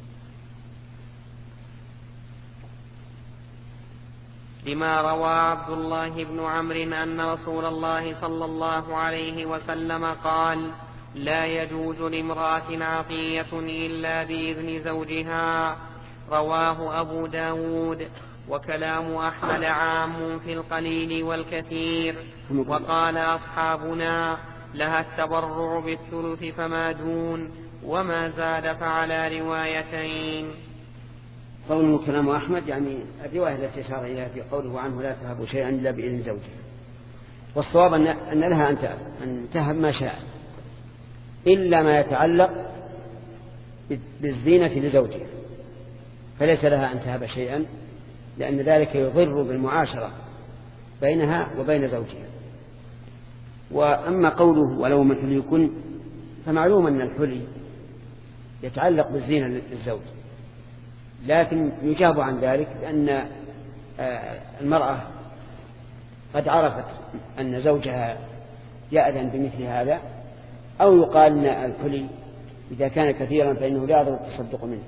لما روى عبد الله بن عمرو أن رسول الله صلى الله عليه وسلم قال لا يجوز لامرأة عطية إلا بإذن زوجها، رواه أبو داود. وكلام أحمد عام في القليل والكثير، وقال أصحابنا لها التبرع بالثلث فما دون، وما زاد فعلى روايتين. قوله كلام أحمد يعني الرواية التي أشار إليها في قوله عنه لا تهب شيئا إلا بإذن زوجها، والصواب أن لها أن تهب ما شاء إلا ما يتعلق بالزينة لزوجها، فليس لها أن تهب شيئا لأن ذلك يضر بالمعاشرة بينها وبين زوجها. وأما قوله ولو من حليكن فمعلوم أن الحلي يتعلق بالزينة للزوج، لكن يجاب عن ذلك لأن المرأة قد عرفت أن زوجها يأذن بمثل هذا، أو يقال أن الحلي إذا كان كثيرا فإنه لا يضر التصدق منه،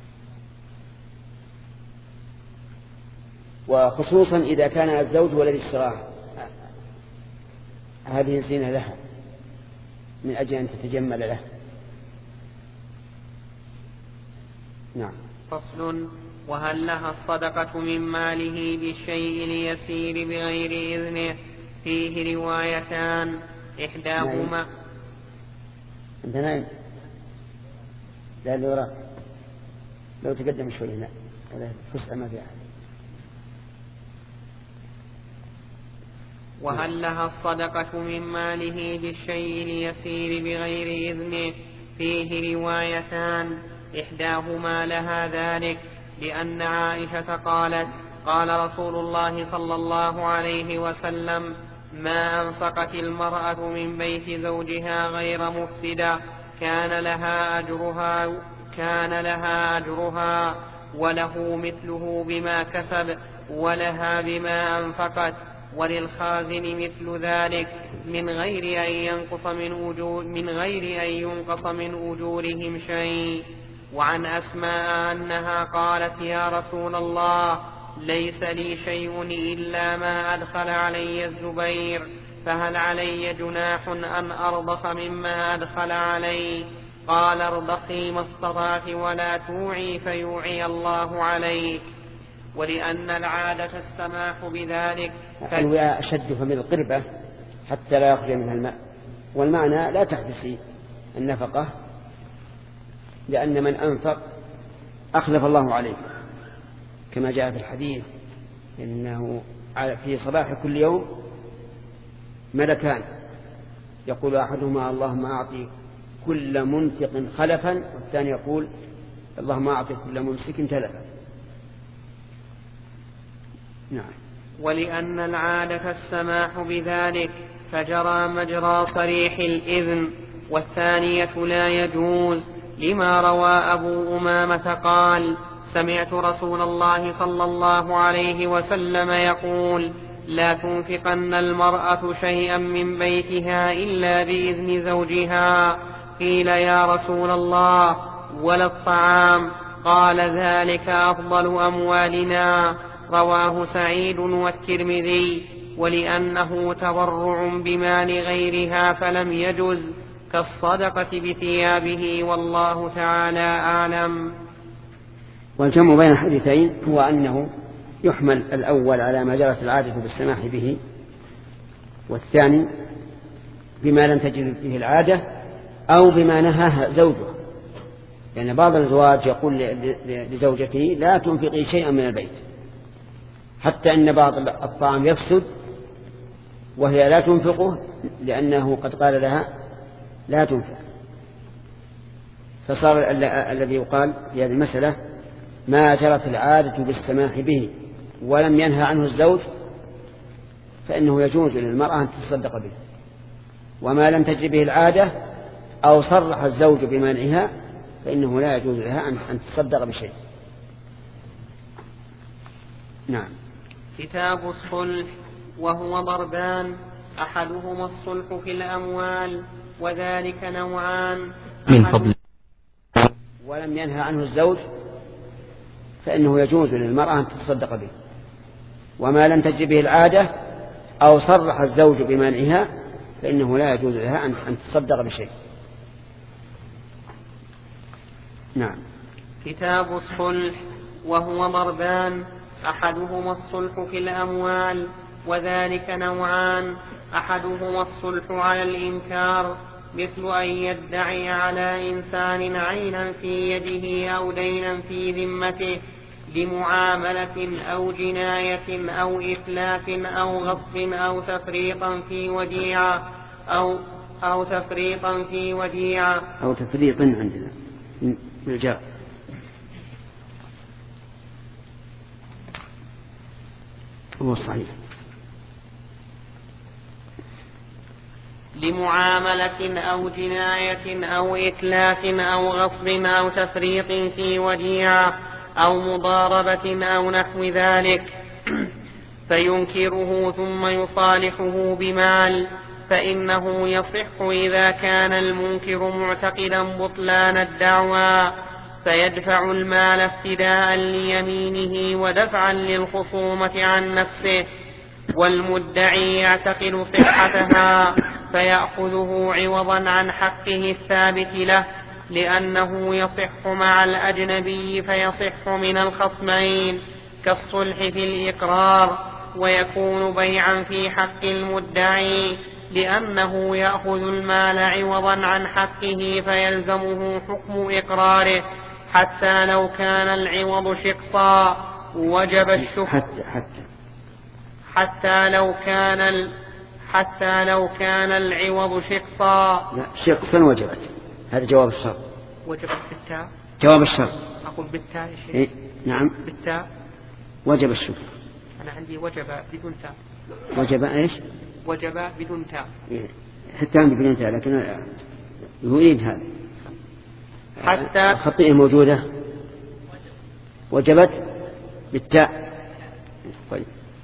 وخصوصا إذا كان الزوج هو الذي اشتراها هذه الزينة لها من أجل أن تتجمل له. نعم. فصل. وهل لها الصدقة من ماله بالشيء اليسير بغير إذنه؟ فيه روايتان، إحداهما أنت نايم لا اللي وراء لو تقدم شوي هنا هذا فسأل ما فيها. وهل لها الصدقة من ماله بالشيء اليسير بغير إذنه؟ فيه روايتان، إحداهما لها ذلك لأن عائشة قالت قال رسول الله صلى الله عليه وسلم ما أنفقت المرأة من بيت زوجها غير مفسدة كان لها أجرها كان لها أجرها وله مثله بما كسب ولها بما أنفقت، وللخازن مثل ذلك من غير أن ينقص من أجور من غير أن ينقص من أجورهم شيء. وعن أسماء أنها قالت يا رسول الله ليس لي شيء إلا ما أدخل علي الزبير، فهل علي جناح أن أرضخ مما أدخل علي؟ قال ارضخي ما استطعت ولا توعي فيوعي الله عليك. ولأن العادة السماح بذلك الوعاء أشد فمن القربة حتى لا يخرج منها الماء، والمعنى لا تحبسي النفقة لأن من أنفق أخلف الله عليه، كما جاء في الحديث إنه في صباح كل يوم ملكان يقول أحدهما اللهم أعطي كل منفق خلفا، والثاني يقول اللهم أعطي كل ممسك تلفا. نعم. ولأن العادة السماح بذلك فجرى مجرى صريح الإذن، والثانية لا يجوز، لما روى أبو أمامة قال سمعت رسول الله صلى الله عليه وسلم يقول لا تنفقن المرأة شيئا من بيتها إلا بإذن زوجها. قيل يا رسول الله ولا الطعام؟ قال ذلك أفضل أموالنا. رواه سعيد والترمذي. ولأنه تبرع بمال غيرها فلم يجز كالصدقة بثيابه، والله تعالى أعلم. والجمع بين الحديثين هو أنه يحمل الأول على ما جرت العادة بالسماح به، والثاني بما لم تجد به العادة أو بما نهاها زوجه، لأن يعني بعض الزواج يقول لزوجته لا تنفقي شيئا من البيت، حتى أن بعض الطعام يفسد وهي لا تنفقه لأنه قد قال لها لا تنفق. فصار الذي يقال في هذه المسألة ما جرت العادة بالسماح به ولم ينهى عنه الزوج فإنه يجوز للمرأة أن تتصدق به، وما لم تجري به العادة أو صرح الزوج بمنعها فإنه لا يجوز لها أن تتصدق بشيء. نعم. كتاب الصلح، وهو ضربان، أحدهما الصلح في الأموال، وذلك نوعان. من قبل ولم ينهى عنه الزوج فإنه يجوز للمرأة أن تتصدق به، وما لم تجري به العادة أو صرح الزوج بمنعها فإنه لا يجوز لها أن تتصدق بشيء. نعم. كتاب الصلح، وهو ضربان، أحدهما الصلح في الأموال، وذلك نوعان. أحدهما الصلح على الإنكار، مثل أن يدعي على إنسان عينا في يده أو دينا في ذمته لمعاملة أو جناية أو إتلاف أو غصب أو تفريطا في وديعة أو أو تفريطا في وديعة أو تفريط عندنا بالجاء. هو صحيح. لمعاملة أو جناية أو إتلاف أو غصب أو تفريط في وديعة أو مضاربة أو نحو ذلك فينكره ثم يصالحه بمال، فإنه يصح إذا كان المنكر معتقدا بطلان الدعوى، فيدفع المال افتداء ليمينه ودفعا للخصومة عن نفسه، والمدعي يعتقد صحتها فيأخذه عوضا عن حقه الثابت له، لأنه يصح مع الأجنبي فيصح من الخصمين كالصلح في الإقرار، ويكون بيعا في حق المدعي لأنه يأخذ المال عوضا عن حقه فيلزمه حكم إقراره، حتى لو كان العوض شقصا وجب الشكر حتى, حتى. حتى لو كان ال... حتى لو كان العوض شقصا. لا شقصا وجبت، هذا جواب الشرط. وجبت بالتاء. جواب الشرط. أقول بالتاء يا شيخ. إيه؟ نعم. بالتاء. وجب الشكر. أنا عندي وجب بدون تاء. وجب إيش؟ وجب بدون تاء. إيه؟ حتى عندي بدون تاء لكن يريد هذا. حتى الخطيئة موجودة. وجبت بالتاء. طيب.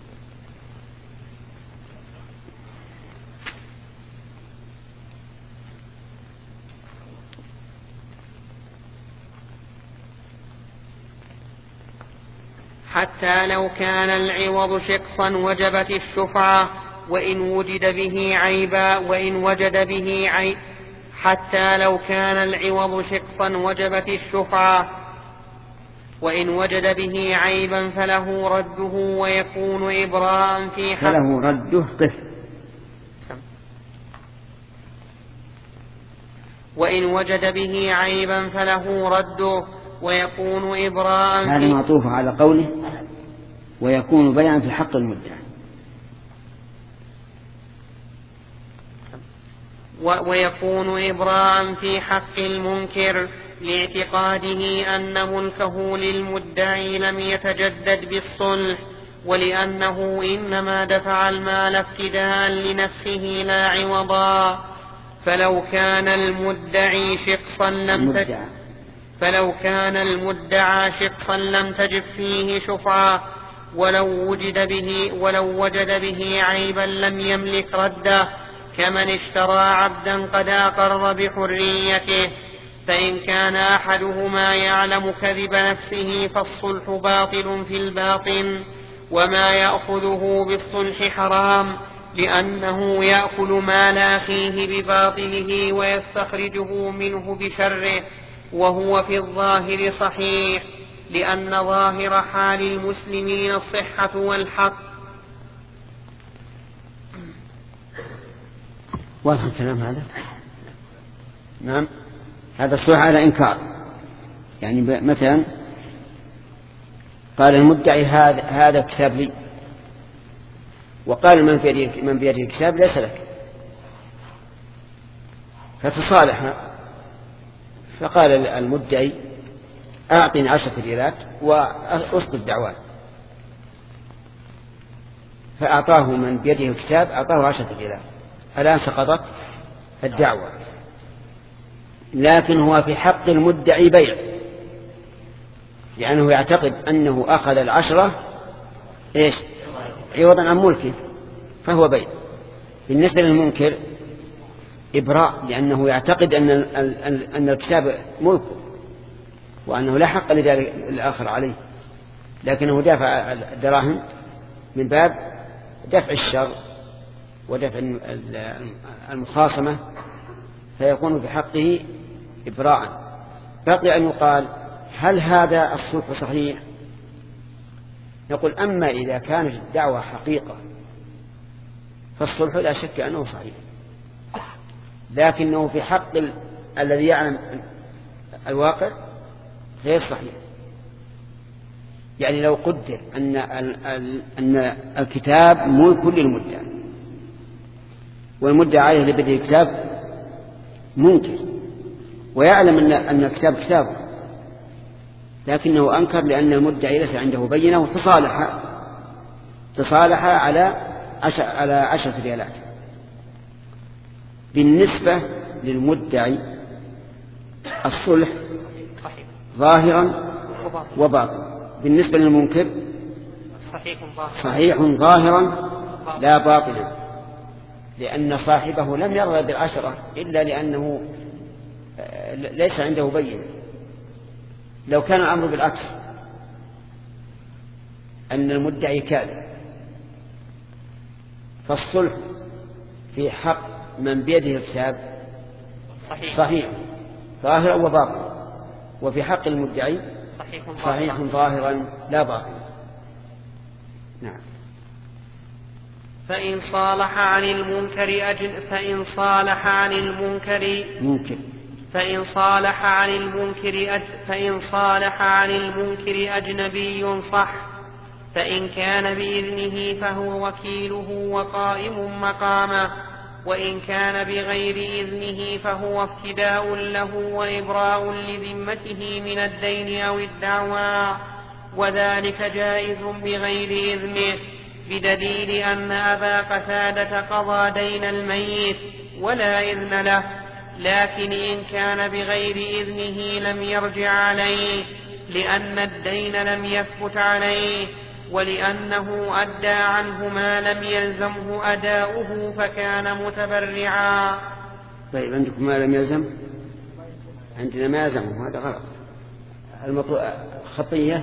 حتى لو كان العوض شقصا وجبت الشفعة وإن وجد به عيبا وإن وجد به عيب حتى لو كان العوض شقصا وجبت الشفعة وإن وجد به عيبا فله رده ويكون إبراء في حق فله رده قف وإن وجد به عيبا فله رده ويكون إبراء في هذا معطوف على قوله ويكون بيعا في حق المدعي. ويكون إبراء في حق المنكر لاعتقاده أن ملكه للمدعي لم يتجدد بالصلح، ولأنه إنما دفع المال افتداء لنفسه لا عوضا. فلو كان المدعي شخصا لم تجد فلو كان المدعى شخصا لم تجب فيه شفعة ولو وجد به ولو وجد به عيبا لم يملك رده، كمن اشترى عبدا قد أقر بحريته. فإن كان أحدهما يعلم كذب نفسه فالصلح باطل في الباطن، وما يأخذه بالصلح حرام، لأنه يأكل مال أخيه بباطله ويستخرجه منه بشره، وهو في الظاهر صحيح. لأن ظاهر حال المسلمين الصحة والحق. واضح الكلام هذا؟ نعم. هذا الصلح على إنكار، يعني مثلا قال المدعي هذا هذا الكتاب لي، وقال من بيده من بيده الكتاب ليس لك، فتصالح، فقال المدعي أعطني عشرة ريالات وأسقط دعوان، فأعطاه من بيده الكتاب أعطاه عشرة ريالات، الآن سقطت الدعوة، لكن هو في حق المدعي بيع، لأنه يعتقد أنه أخذ العشرة إيش عوضا عن ملكه، فهو بيع. بالنسبة للمنكر إبراء، لأنه يعتقد أن أن الكتاب ملكه وأنه لا حق لذلك الآخر عليه، لكنه دافع الدراهم من باب دفع الشر ودفع المخاصمة، فيكون في حقه إبراء. بقي أن يقال هل هذا الصلح صحيح؟ نقول أما إذا كانت الدعوة حقيقة فالصلح لا شك أنه صحيح، لكنه في حق ال... الذي يعلم الواقع غير صحيح. يعني لو قدر أن, ال... ال... أن الكتاب ملك للمدعي، والمدعي عليه لبدء الكتاب منكر ويعلم أن, أن الكتاب كتابه، لكنه أنكر لأن المدعي ليس عنده بينة، وتصالح تصالح على عشر على عشرة ريالات. بالنسبة للمدعي الصلح ظاهرا وباطنا، بالنسبة للمنكر صحيح ظاهرا لا باطنا، لأن صاحبه لم يرضى بالعشرة إلا لأنه ليس عنده بينة. لو كان الأمر بالعكس، أن المدعي كاذب، فالصلح في حق من بيده الكتاب صحيح, صحيح ظاهرا وباطنا، وفي حق المدعي صحيح, صحيح ظاهرا لا باطنا. نعم. فإن صالح عن المنكر أجن فإن صالح عن المنكر منكر فإن صالح عن المنكر أج... فإن صالح عن المنكر أجنبي صح، فإن كان بإذنه فهو وكيله وقائم مقامه، وإن كان بغير إذنه فهو افتداء له وإبراء لذمته من الدين أو الدعوى، وذلك جائز بغير إذنه، بدليل أن أبا قتادة قضى دين الميت ولا إذن له، لكن إن كان بغير إذنه لم يرجع عليه، لأن الدين لم يثبت عليه، ولأنه أدى عنه ما لم يلزمه أداؤه فكان متبرعا. طيب عندكم ما لم يلزم، عندنا ما يلزمه، هذا غلط. المطلوب خطية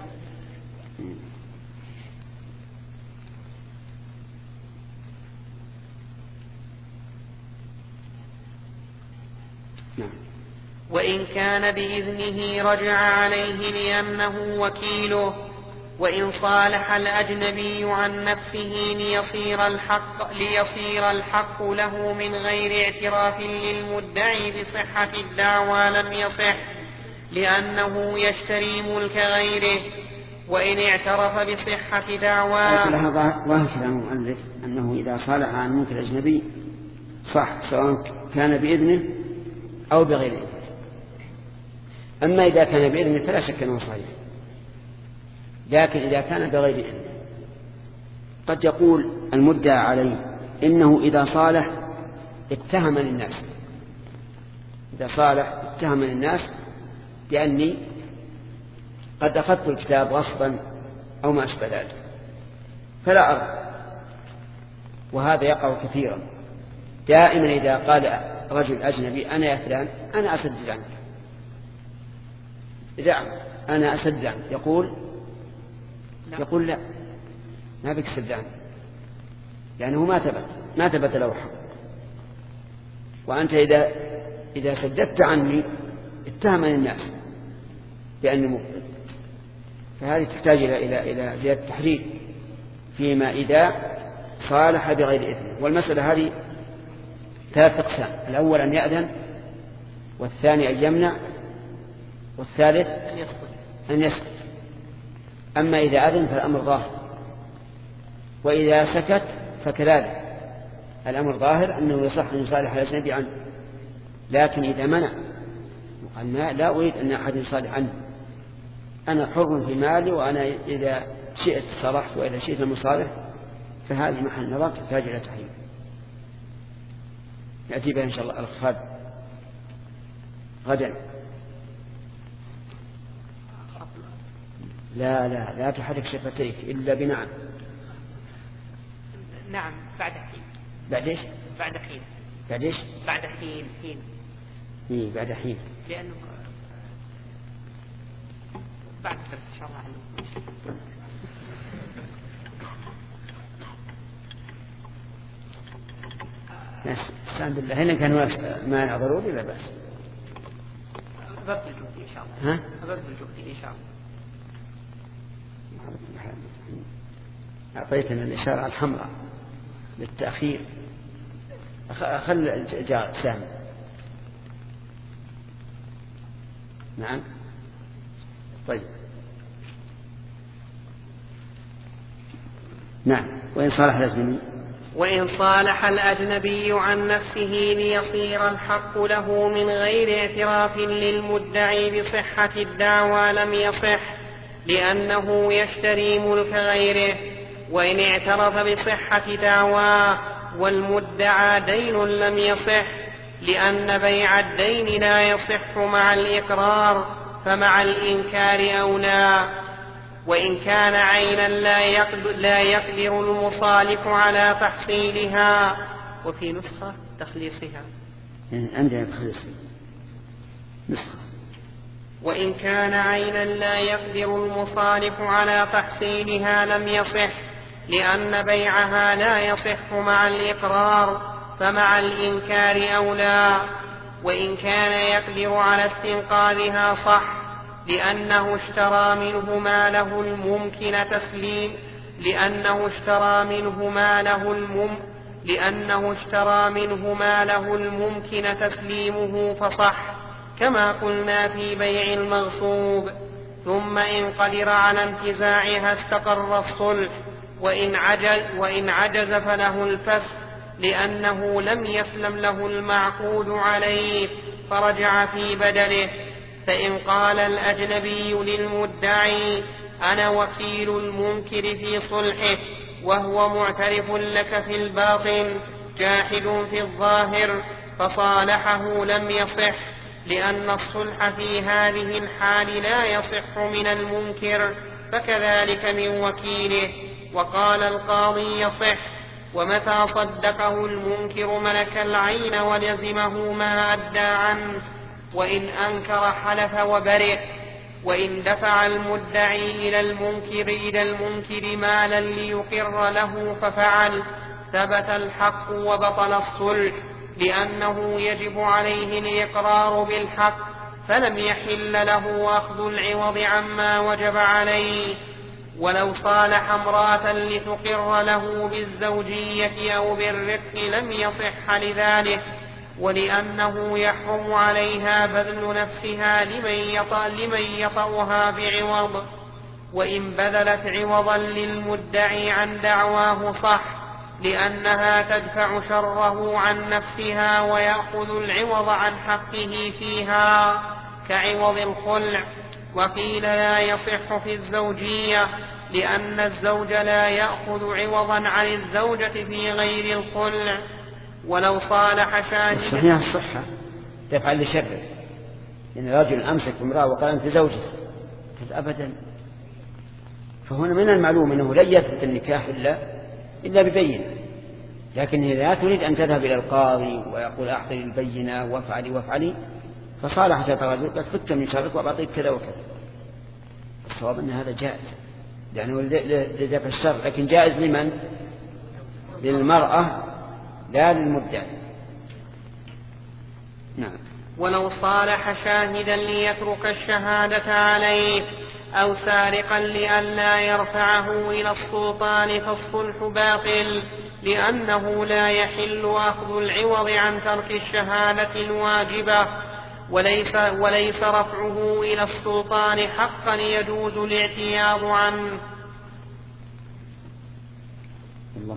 نعم. وإن كان بإذنه رجع عليه لأنه وكيله، وإن صالح الأجنبي عن نفسه ليصير الحق, ليصير الحق له من غير اعتراف للمدعي بصحة الدعوى لم يصح، لأنه يشتري ملك غيره، وإن اعترف بصحة دعواه. ظاهر كلام المؤلف أنه إذا صالح عن ملك الأجنبي صح، سواء كان بإذنه أو بغير إذنه. أما إذا كان بإذنه فلا شك أنه صحيح، لكن إذا كان بغير إذنه قد يقول المدعى عليه إنه إذا صالح اتهم للناس، إذا صالح اتهم للناس بأني قد أخذت الكتاب غصبا أو ما أشبه ذلك، فلا أرى. وهذا يقع كثيرا. دائما إذا قال رجل أجنبي أنا يا فلان أنا أسدد عنك، إذا أنا أسدد عنك، يقول لا. يقول لا ما بك سد عنك، لأنه ما ثبت ما ثبت له حق. وأنت إذا إذا سددت عني اتهمني الناس بأني مبطل، فهذه تحتاج إلى إلى إلى زيادة تحرير فيما إذا صالح بغير إذن. والمسألة هذه ثلاث أقسام: الأول أن يأذن، والثاني أن يمنع، والثالث أن يسكت. أما إذا أذن فالأمر ظاهر، وإذا سكت فكذلك الأمر ظاهر أنه يصح أن يصالح الأجنبي عنه. لكن إذا منع وقال لا أريد أن أحد يصالح عنه، أنا حر في مالي وأنا إذا شئت صالحت وإذا شئت المصالح، فهذه محل نظر تحتاج إلى تحريم. يأتي بها إن شاء الله الخاد غدا. لا لا لا تحرك شفتيك إلا بنعم. نعم بعد حين. بعد إيش؟ بعد حين. بعد إيش؟ بعد حين. حين. إيه بعد حين. لأنه بعد إن شاء الله. استعن بالله. هنا كان مانع ضروري لا بأس. أبذل جهدي إن شاء الله. ها؟ أبذل جهدي إن شاء الله. أعطيتنا الإشارة الحمراء للتأخير. خل جاء سام. نعم. طيب. نعم. وإن صالح الأجنبي وإن صالح الأجنبي عن نفسه ليصير الحق له من غير اعتراف للمدعي بصحة الدعوى لم يصح، لأنه يشتري ملك غيره. وإن اعترف بصحة دعواه والمدعى دين لم يصح، لأن بيع الدين لا يصح مع الإقرار، فمع الإنكار أولى. وإن كان عينا لا يقدر المصالح على تحصيلها. وفي نسخة تخليصها. عندنا تخليص نسخة. وإن كان عينا لا يقدر المصالح على تحصيلها لم يصح، لأن بيعها لا يصح مع الإقرار، فمع الإنكار أولى. وإن كان يقدر على استنقاذها صح، لأنه اشترى منه ما له الممكن تسليم لأنه اشترى منه ما له المم لأنه اشترى منه ما له الممكن تسليمه فصح، كما قلنا في بيع المغصوب. ثم إن قدر على انتزاعها استقر الصلح، وإن عجز, وإن عجز فله الفسخ، لأنه لم يسلم له المعقود عليه فرجع في بدله. فإن قال الأجنبي للمدعي أنا وكيل المنكر في صلحه، وهو معترف لك في الباطن جاحد في الظاهر، فصالحه لم يصح، لأن الصلح في هذه الحال لا يصح من المنكر، فكذلك من وكيله. وقال القاضي يصح، ومتى صدقه المنكر ملك العين ولزمه ما أدى عنه، وإن أنكر حلف وبرئ. وإن دفع المدعي إلى المنكر إلى المنكر مالا ليقر له ففعل، ثبت الحق وبطل الصلح، لأنه يجب عليه الإقرار بالحق، فلم يحل له أخذ العوض عما وجب عليه. ولو صالح امرأة لتقر له بالزوجية أو بالرفق لم يصح لذلك، ولأنه يحرم عليها بذل نفسها لمن يطأ لمن يطأها بعوض. وإن بذلت عوضا للمدعي عن دعواه صح، لأنها تدفع شره عن نفسها ويأخذ العوض عن حقه فيها، كعوض الخلع. وقيل لا يصح في الزوجية، لأن الزوج لا يأخذ عوضا عن الزوجة في غير الخلع. ولو صالح شاهدا صحيح الصحة تفعل لشره، يعني رجل أمسك امرأة وقال أنت زوجتي، أبدا. فهنا من المعلوم أنه لن يثبت النكاح إلا إلا ببينة. لكن إذا لا تريد أن تذهب إلى القاضي ويقول أعطي البينة وافعلي وافعلي، فصالحت الرجل قد فت من شرك وأعطيك كذا وكذا. الصواب أن هذا جائز لأنه لدفع الشر، لكن جائز لمن؟ للمرأة لا للمدعي. نعم. ولو صالح شاهدا ليترك الشهادة عليه، أو سارقا لئلا يرفعه إلى السلطان فالصلح باطل، لأنه لا يحل أخذ العوض عن ترك الشهادة الواجبة، وليس, وليس رفعه إلى السلطان حقا يجوز الاعتياض عنه. الله.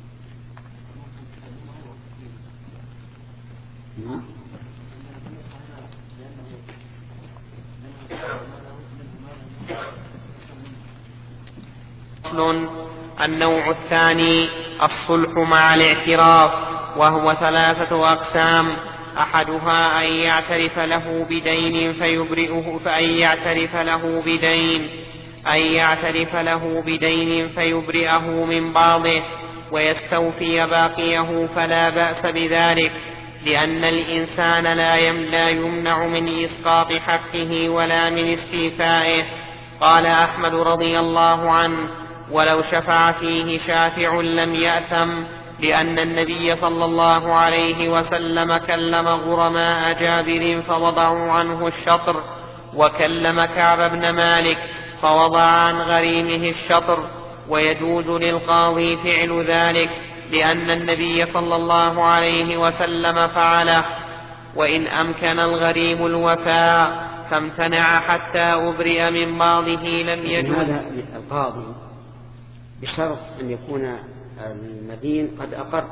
فصل. النوع الثاني الصلح مع الاعتراف، وهو ثلاثة أقسام: أحدها أن يعترف له بدين فيبرئه فأن يعترف له بدين أن يعترف له بدين فيبرئه من بعضه ويستوفي باقيه فلا بأس بذلك، لأن الإنسان لا يمنع من إسقاط حقه ولا من استيفائه. قال أحمد رضي الله عنه: ولو شفع فيه شافع لم يأثم، لأن النبي صلى الله عليه وسلم كلم غرماء جابر فوضعوا عنه الشطر، وكلم كعب بن مالك فوضع عن غريمه الشطر، ويجوز للقاضي فعل ذلك لأن النبي صلى الله عليه وسلم فعله. وإن أمكن الغريم الوفاء فامتنع حتى أبرئ من بعضه لم يجوز. هذا القاضي بشرط أن يكون المدين قد أقر،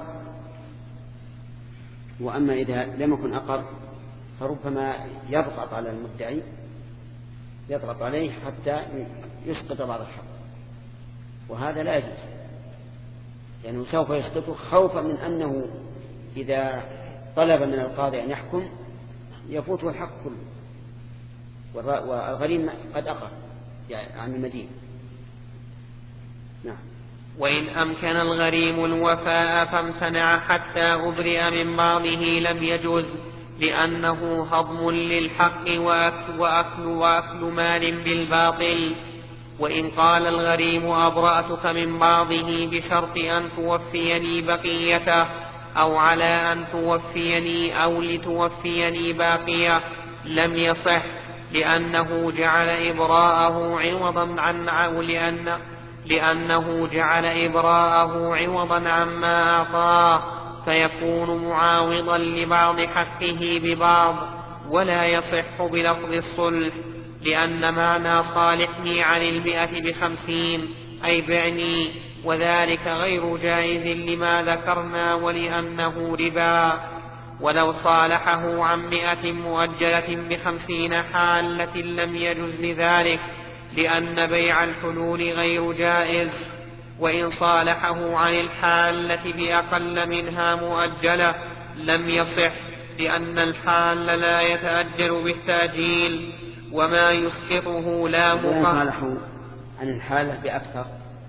وأما إذا لم يكن أقر فربما يضغط على المدعي يضغط عليه حتى يسقط بعض الحق، وهذا لا يجوز، لأنه يعني سوف يسقطه خوفا من أنه إذا طلب من القاضي أن يحكم يفوته الحق كله، والغريم قد أقر يعني عن المدين. نعم. وإن أمكن الغريم الوفاء فامتنع حتى أبرئ من بعضه لم يجوز، لأنه هضم للحق وأكل, وأكل, وأكل مال بالباطل. وإن قال الغريم أبرأتك من بعضه بشرط أن توفيني بقيته، أو على أن توفيني أو لتوفيني باقية، لم يصح، لأنه جعل إبراءه عوضا عن أو لأن لأنه جعل إبراءه عوضا عما أعطاه، فيكون معاوضا لبعض حقه ببعض، ولا يصح بلفظ الصلح، لأن معنى صالحني عن المئة بخمسين أي بعني، وذلك غير جائز لما ذكرنا ولأنه ربا. ولو صالحه عن مئة مؤجلة بخمسين حالة لم يجز لذلك، لأن بيع الحلول غير جائز. وإن صالحه عن الحالة بأقل منها مؤجلة لم يصح، لأن الحال لا يتأجل بالتأجيل، وما يسقطه لا مقام. صالحه عن الحالة بأكثر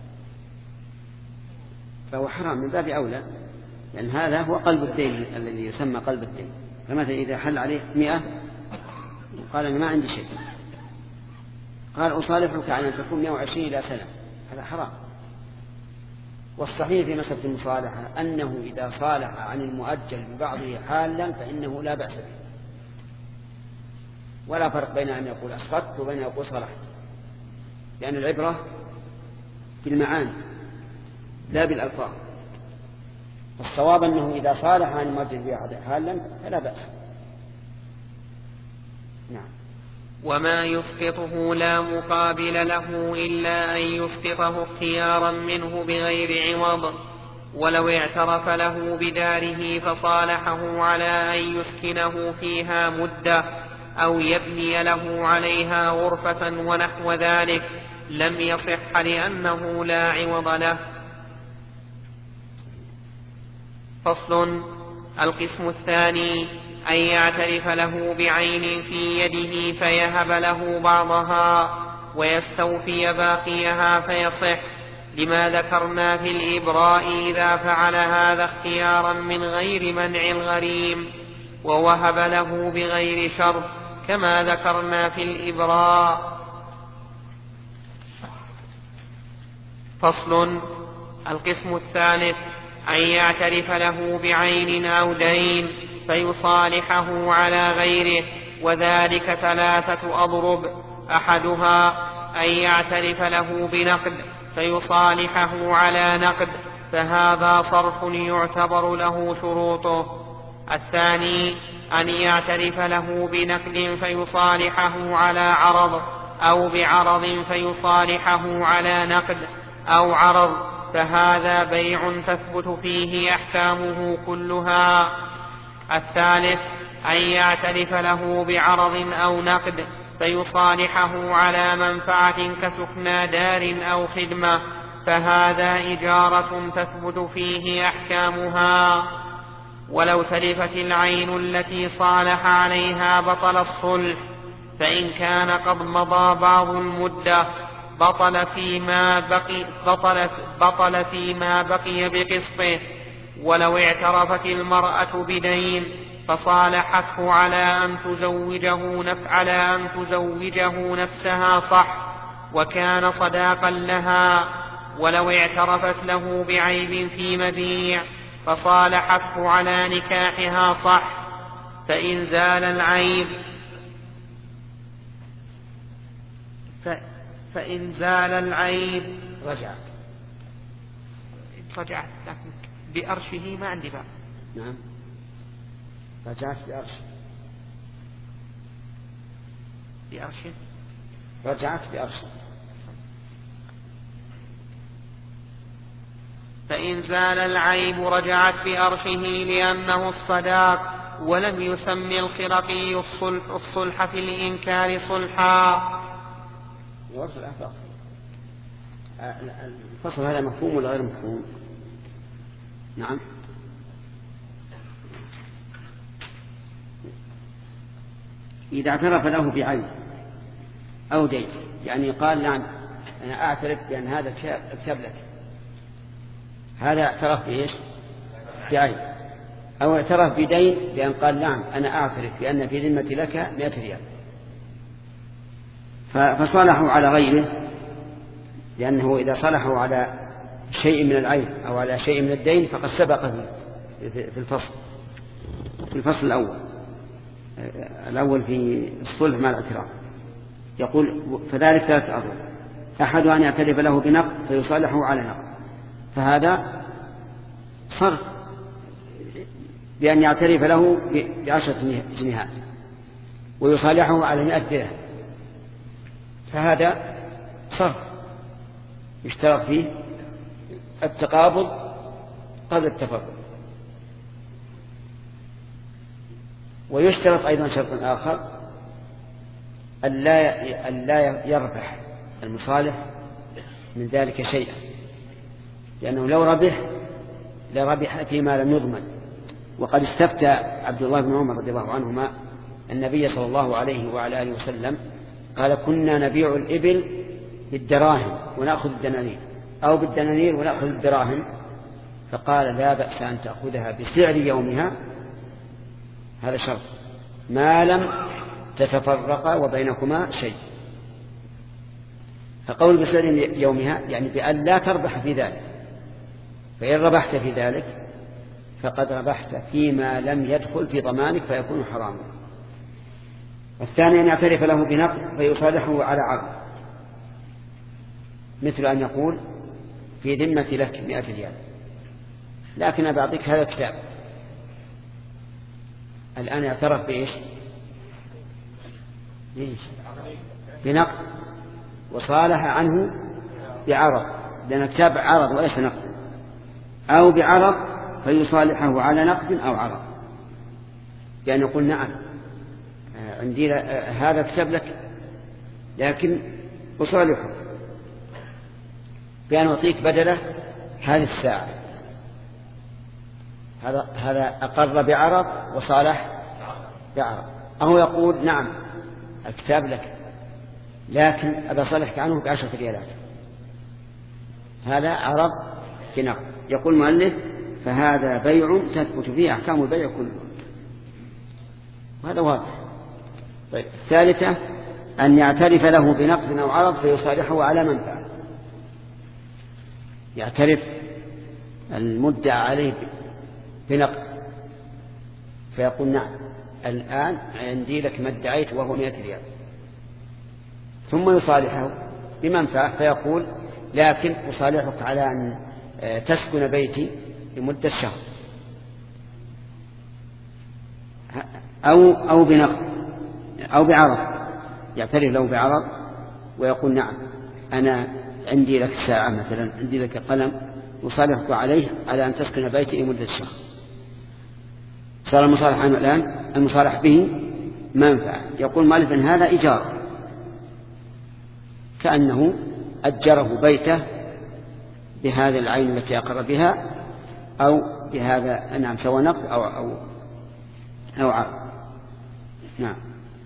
فهو حرام من باب أولى، لأن هذا هو قلب الدين الذي يسمى قلب الدين. فمثلا إذا حل عليه مئة قال أنا ما عندي شيء، قال أصالحك على أن تكون مئة وعشرين إلى سنة، هذا حرام. والصحيح في مسألة المصالحة أنه إذا صالح عن المؤجل ببعضه حالا فإنه لا بأس به، ولا فرق بين أن يقول أسقطت وبين أن يقول صالحت، لأن العبرة بالمعاني لا بالألفاظ. الصواب أنه إذا صالح عن المؤجل ببعضه حالا فلا بأس. نعم. وما يسقطه لا مقابل له إلا أن يسقطه اختيارا منه بغير عوض. ولو اعترف له بداره فصالحه على أن يسكنه فيها مدة أو يبني له عليها غرفة ونحو ذلك لم يصح، لأنه لا عوض له. فصل. القسم الثاني أن يعترف له بعين في يده فيهب له بعضها ويستوفي باقيها فيصح، لما ذكرنا في الإبراء إذا فعل هذا اختيارا من غير منع الغريم ووهب له بغير شرط، كما ذكرنا في الإبراء. فصل. القسم الثالث أن يعترف له بعين أو دين فيصالحه على غيره، وذلك ثلاثة أضرب: أحدها أن يعترف له بنقد فيصالحه على نقد، فهذا صرف يعتبر له شروطه. الثاني أن يعترف له بنقد فيصالحه على عرض، أو بعرض فيصالحه على نقد أو عرض، فهذا بيع تثبت فيه أحكامه كلها. الثالث أن يعترف له بعرض أو نقد فيصالحه على منفعة كسكنى دار أو خدمة، فهذا إجارة تثبت فيه أحكامها. ولو تلفت العين التي صالح عليها بطل الصلح، فإن كان قد مضى بعض المدة بطل فيما بقي, بطل بطل فيما بقي بقسطه. ولو اعترفت المرأة بدين فصالحته على أن تزوجه نف على أن تزوجه نفسها صح، وكان صداقا لها. ولو اعترفت له بعيب في مبيع فصالحته على نكاحها صح، فإن زال العيب ف... فإن زال العيب رجعت رجعت لكن بأرشه ما عندي بقى. نعم رجعت بأرشه بأرشه رجعت بأرشه فإن زال العيب رجعت بأرشه لأنه الصداق، ولم يسمي الخرقي الصلح, الصلح في الإنكار صلحا. الفصل هذا مفهوم ولا غير مفهوم؟ نعم إذا اعترف له بعيب أو دين، يعني قال نعم أنا أعترف بأن هذا كتاب لك، هذا اعترف بإيش؟ بعيب. أو اعترف بدين بأن قال نعم أنا أعترف بأن في ذمتي لك مئة ريال، فصالحوا على غيره، لأنه إذا صالحوا على شيء من العيب أو على شيء من الدين فقد سبق في الفصل في الفصل الأول الأول في الصلح مع الاعتراف. يقول فذلك ثلاث أضرب: أحد أن يعترف له بنقد فيصالحه على نقد، فهذا صرف بأن يعترف له بعشرة جنيهات ويصالحه على مئة درهم، فهذا صرف يشترط فيه التقابض قبل التفرق. ويشترط أيضا شرط آخر: ألا يربح المصالح من ذلك شيئا، لأنه لو ربح لربح فيما لم يضمن. وقد استفتى عبد الله بن عمر رضي الله عنهما النبي صلى الله عليه وعلى آله وسلم، قال: كنا نبيع الإبل بالدراهم ونأخذ الدنانير، أو بالدنانير ونأخذ الدراهم، فقال: لا بأس أن تأخذها بسعر يومها، هذا شرط ما لم تتفرق وبينكما شيء. فقول بسعر يومها يعني بأن لا تربح في ذلك، فإن ربحت في ذلك فقد ربحت فيما لم يدخل في ضمانك فيكون حراما. الثاني أن يعترف له بنقد فيصالحه على عرض، مثل أن يقول: في ذمتي لك مئة ريال لكن أبى أعطيك هذا الكتاب. الآن اعترف بإيش؟ بنقد وصالح عنه بعرض، لأن الكتاب عرض وليس نقد، أو بعرض فيصالحه على نقد أو عرض، لأن يقول: نعم عندي هذا الكتاب لك لكن أصالحه بأن أعطيك بدله هذه الساعة. هذا هذا أقر بعرض وصالح بعرض. أو يقول: نعم الكتاب لك لكن أبى أصالحك عنه بعشرة ريالات، هذا عرض بنقد. يقول المؤلف: فهذا بيع تثبت فيه أحكام البيع كله، وهذا واضح. طيب، الثالثة أن يعترف له بنقد أو عرض فيصالحه على منفعة. يعترف المدعى عليه بنقد فيقول: نعم الآن عندي لك ما ادعيت وهو مئة ريال، ثم يصالحه بمنفعة، فيقول لكن أصالحك على أن تسكن بيتي لمدة شهر أو أو بنقد أو بعرض، يعترف له بعرض ويقول نعم أنا عندي لك ساعة مثلا، عندي لك قلم أصالحك عليه على أن تسكن بيتي لمدة شهر. صار المصالح عنه الآن المصالح به منفعة. يقول مالك هذا إيجار، كأنه أجره بيته بهذه العين التي أقر بها أو بهذا نعم سوى نقد أو أو أو عرض. نعم.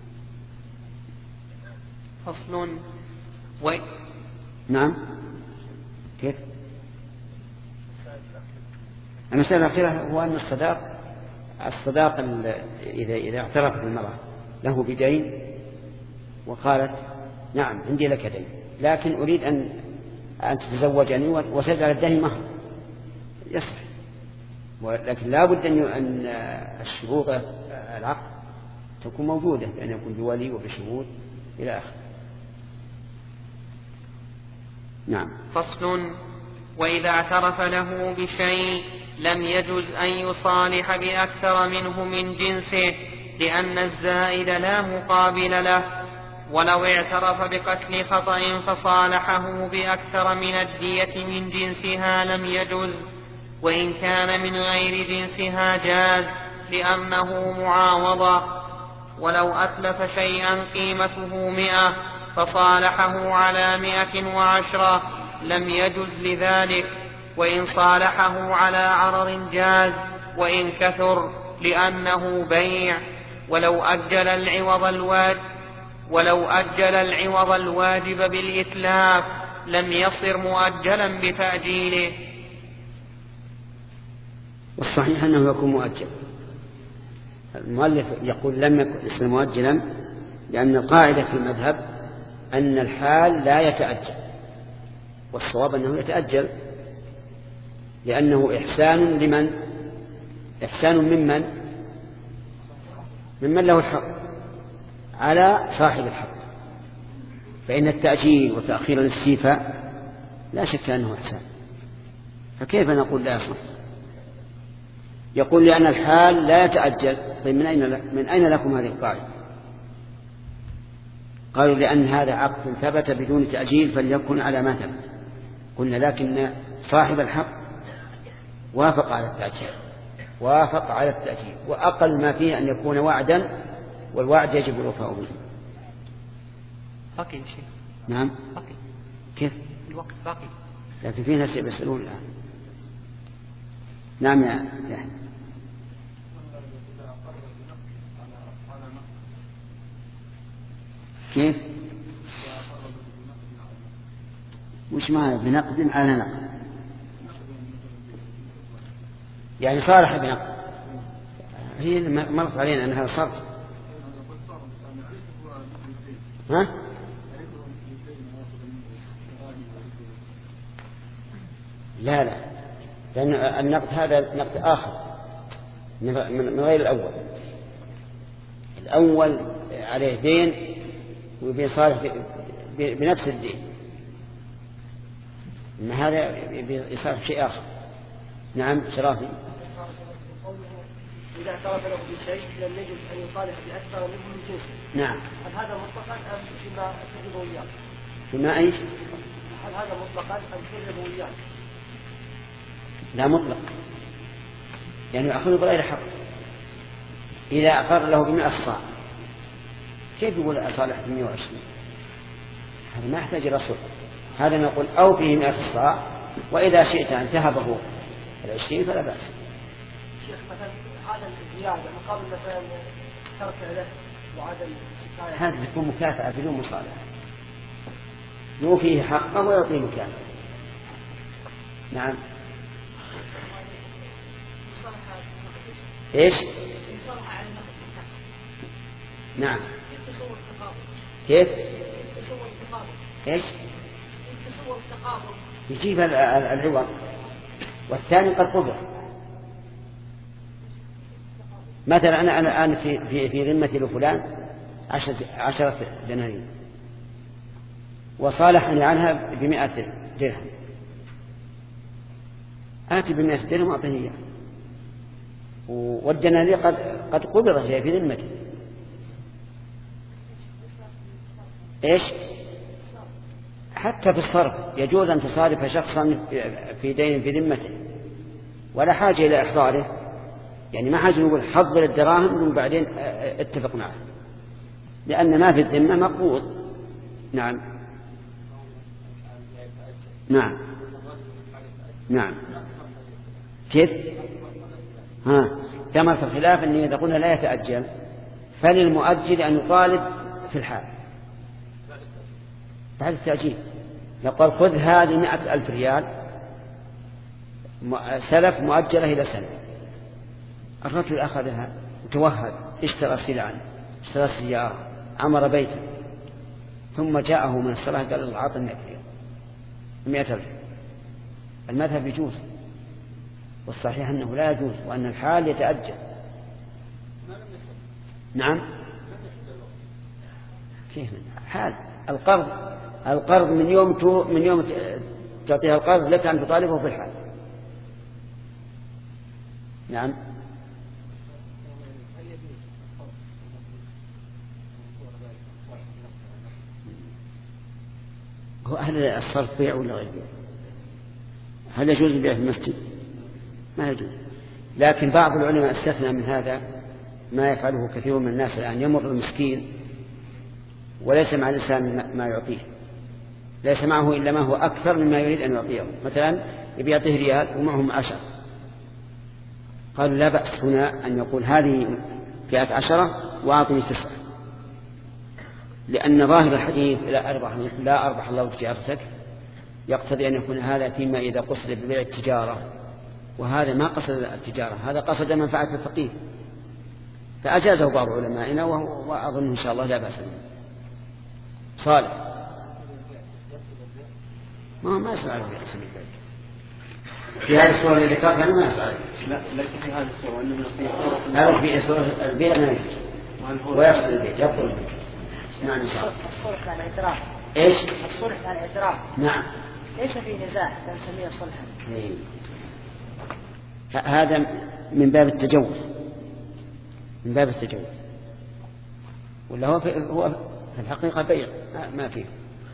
فصل و... نعم كيف المسألة الأخيرة هو أن الصداق الصداق إذا إذا اعترفت المرأة له بدين وقالت نعم عندي لك دين لكن أريد أن أن تتزوجني وتجعل الدين مهر يصح، ولكن لا بد أن الشروط العقد تكون موجودة، بأن يكون بولي وبشهود إلى آخره. نعم. فصل وإذا اعترف له بشيء لم يجز أن يصالح بأكثر منه من جنسه، لأن الزائد لا مقابل له. ولو اعترف بقتل خطأ فصالحه بأكثر من الدية من جنسها لم يجز، وإن كان من غير جنسها جاز لأنه معاوضة. ولو أتلف شيئا قيمته مئة فصالحه على مئة وعشرة لم يجز لذلك، وإن صالحه على عرض جاز وإن كثر لأنه بيع. ولو أجل العوض الواجب ولو أجل العوض الواجب بالإتلاف لم يصر مؤجلا بتأجيله. والصحيح أنه يكون مؤجل. المؤلف يقول لم يكن مؤجلا لأن القاعدة في المذهب أن الحال لا يتأجل، والصواب أنه يتأجل، لأنه إحسان لمن إحسان ممن ممن له الحق على صاحب الحق، فإن التأجيل وتأخير الاستيفاء لا شك أنه إحسان، فكيف نقول لا يصح؟ يقول لأن الحال لا يتأجل. طيب من أين من أين لكم هذه القاعدة؟ قالوا لأن هذا عقد ثبت بدون تأجيل فليكن على ما ثبت. قلنا لكن صاحب الحق وافق على التأجيل وافق على التأجيل وأقل ما فيه أن يكون وعدا، والوعد يجب الوفاء به. باقي شيء. نعم باقي. كيف الوقت باقي، لكن في ناس يسألون الآن. نعم يا يحيى. كيف وش معنى بنقد على نقد؟ يعني صالح بنقد، هي مرت علينا أنها صرف. ها؟ لا لا، لأن النقد هذا نقد آخر من غير الأول. الأول عليه دين ويبين صالح بنفس الدين، إن هذا يصالح شيء آخر. نعم شرافي. إذا اعترف له بشيء لم يجوز أن يصالح بأكثر منه من جنسه. نعم. هل هذا مطلقا أم فيما تجربه إياه؟ فيما أيش؟ هل هذا مطلقا أم تجربه إياه؟ لا مطلق، يعني يأخذه بغير حق. إذا أقر له بمئة صاع كيف يقول أصالح بمئة وعشرين؟ هذا ما يحتاج الرسول. هذا نقول أو فيه مئة صاع، وإذا شئت أن تهبه العشرين فلا بأس. شيخ مثلا هذا الزيادة مقابل مثلا ترك له وعدم الشكاية، هذا تكون مكافأة بدون مصالحة، يوفيه حقه ويعطيه مكافأة. نعم. إيش؟ نعم. كيف؟ إيش؟ يجيب العوض والثاني قد قبل. مثلا أنا أنا الآن في في في ذمتي لفلان عشرة عشرة دنانير، وصالحني عنها بمئة درهم، آتي بمئة درهم وأعطيه إياه، والدنانير قد قد قبضت هي في ذمته. إيش؟ حتى في الصرف يجوز أن تصارف شخصا في دين في ذمته ولا حاجة إلى إحضاره، يعني ما حاجة نقول حضر الدراهم ثم بعدين اتفق معه، لأن ما في الذمة مقبوض. نعم نعم نعم. كيف؟ ها ثمرة الخلاف أن إذا قلنا لا يتأجل فللمؤجل أن يطالب في الحال بعد التأجيل. يقول خذ هذه مئة ألف ريال سلف مؤجلة إلى سنة، الرجل أخذها وتوهد، اشترى سلعا، اشترى سيارة، عمر بيتا، ثم جاءه من الصلاة قال له أعطني مئة ريال مئة ألف. المذهب يجوز، والصحيح أنه لا يجوز، وأن الحال يتأجل. نعم كيف حال القرض؟ القرض من يوم تو من يوم تعطيها القرض لك أن تطالبه في الحال. نعم هو هل الصرف بيع ولا غير بيع؟ هل يجوز البيع في المسجد؟ ما يجوز، لكن بعض العلماء استثنى من هذا ما يفعله كثير من الناس الآن. يمر المسكين وليس مع الإنسان ما يعطيه، ليس معه إلا ما هو أكثر مما يريد أن يعطيه، مثلا يبي يعطيه ريال ومعهم عشر، قالوا لا بأس هنا أن يقول هذه فئة عشرة وأعطني تسعة، لأن ظاهر الحديث لا أربح, لا أربح الله تجارتك يقتضي أن يكون هذا فيما إذا قصد ببيع التجارة، وهذا ما قصد التجارة، هذا قصد منفعة الفقير، فأجازه بعض علمائنا وأظن إن شاء الله لا بأس به. صالح ما ما يسأل في قسم البيت في هذه الصورة اللي ذكرتها ما يسأل. لا ليس في هذه الصورة، إنما في صورة هذا في صورة البيت ما يجوز ويقصد البيت يقصد البيت. نعم الصلح على الاعتراف. إيش؟ الصلح على الاعتراف. نعم ليس فيه نزاع فنسميه صلحا. إيه. هذا من باب التجوز، من باب التجوز، ولا هو في هو في الحقيقة بيع ما فيه.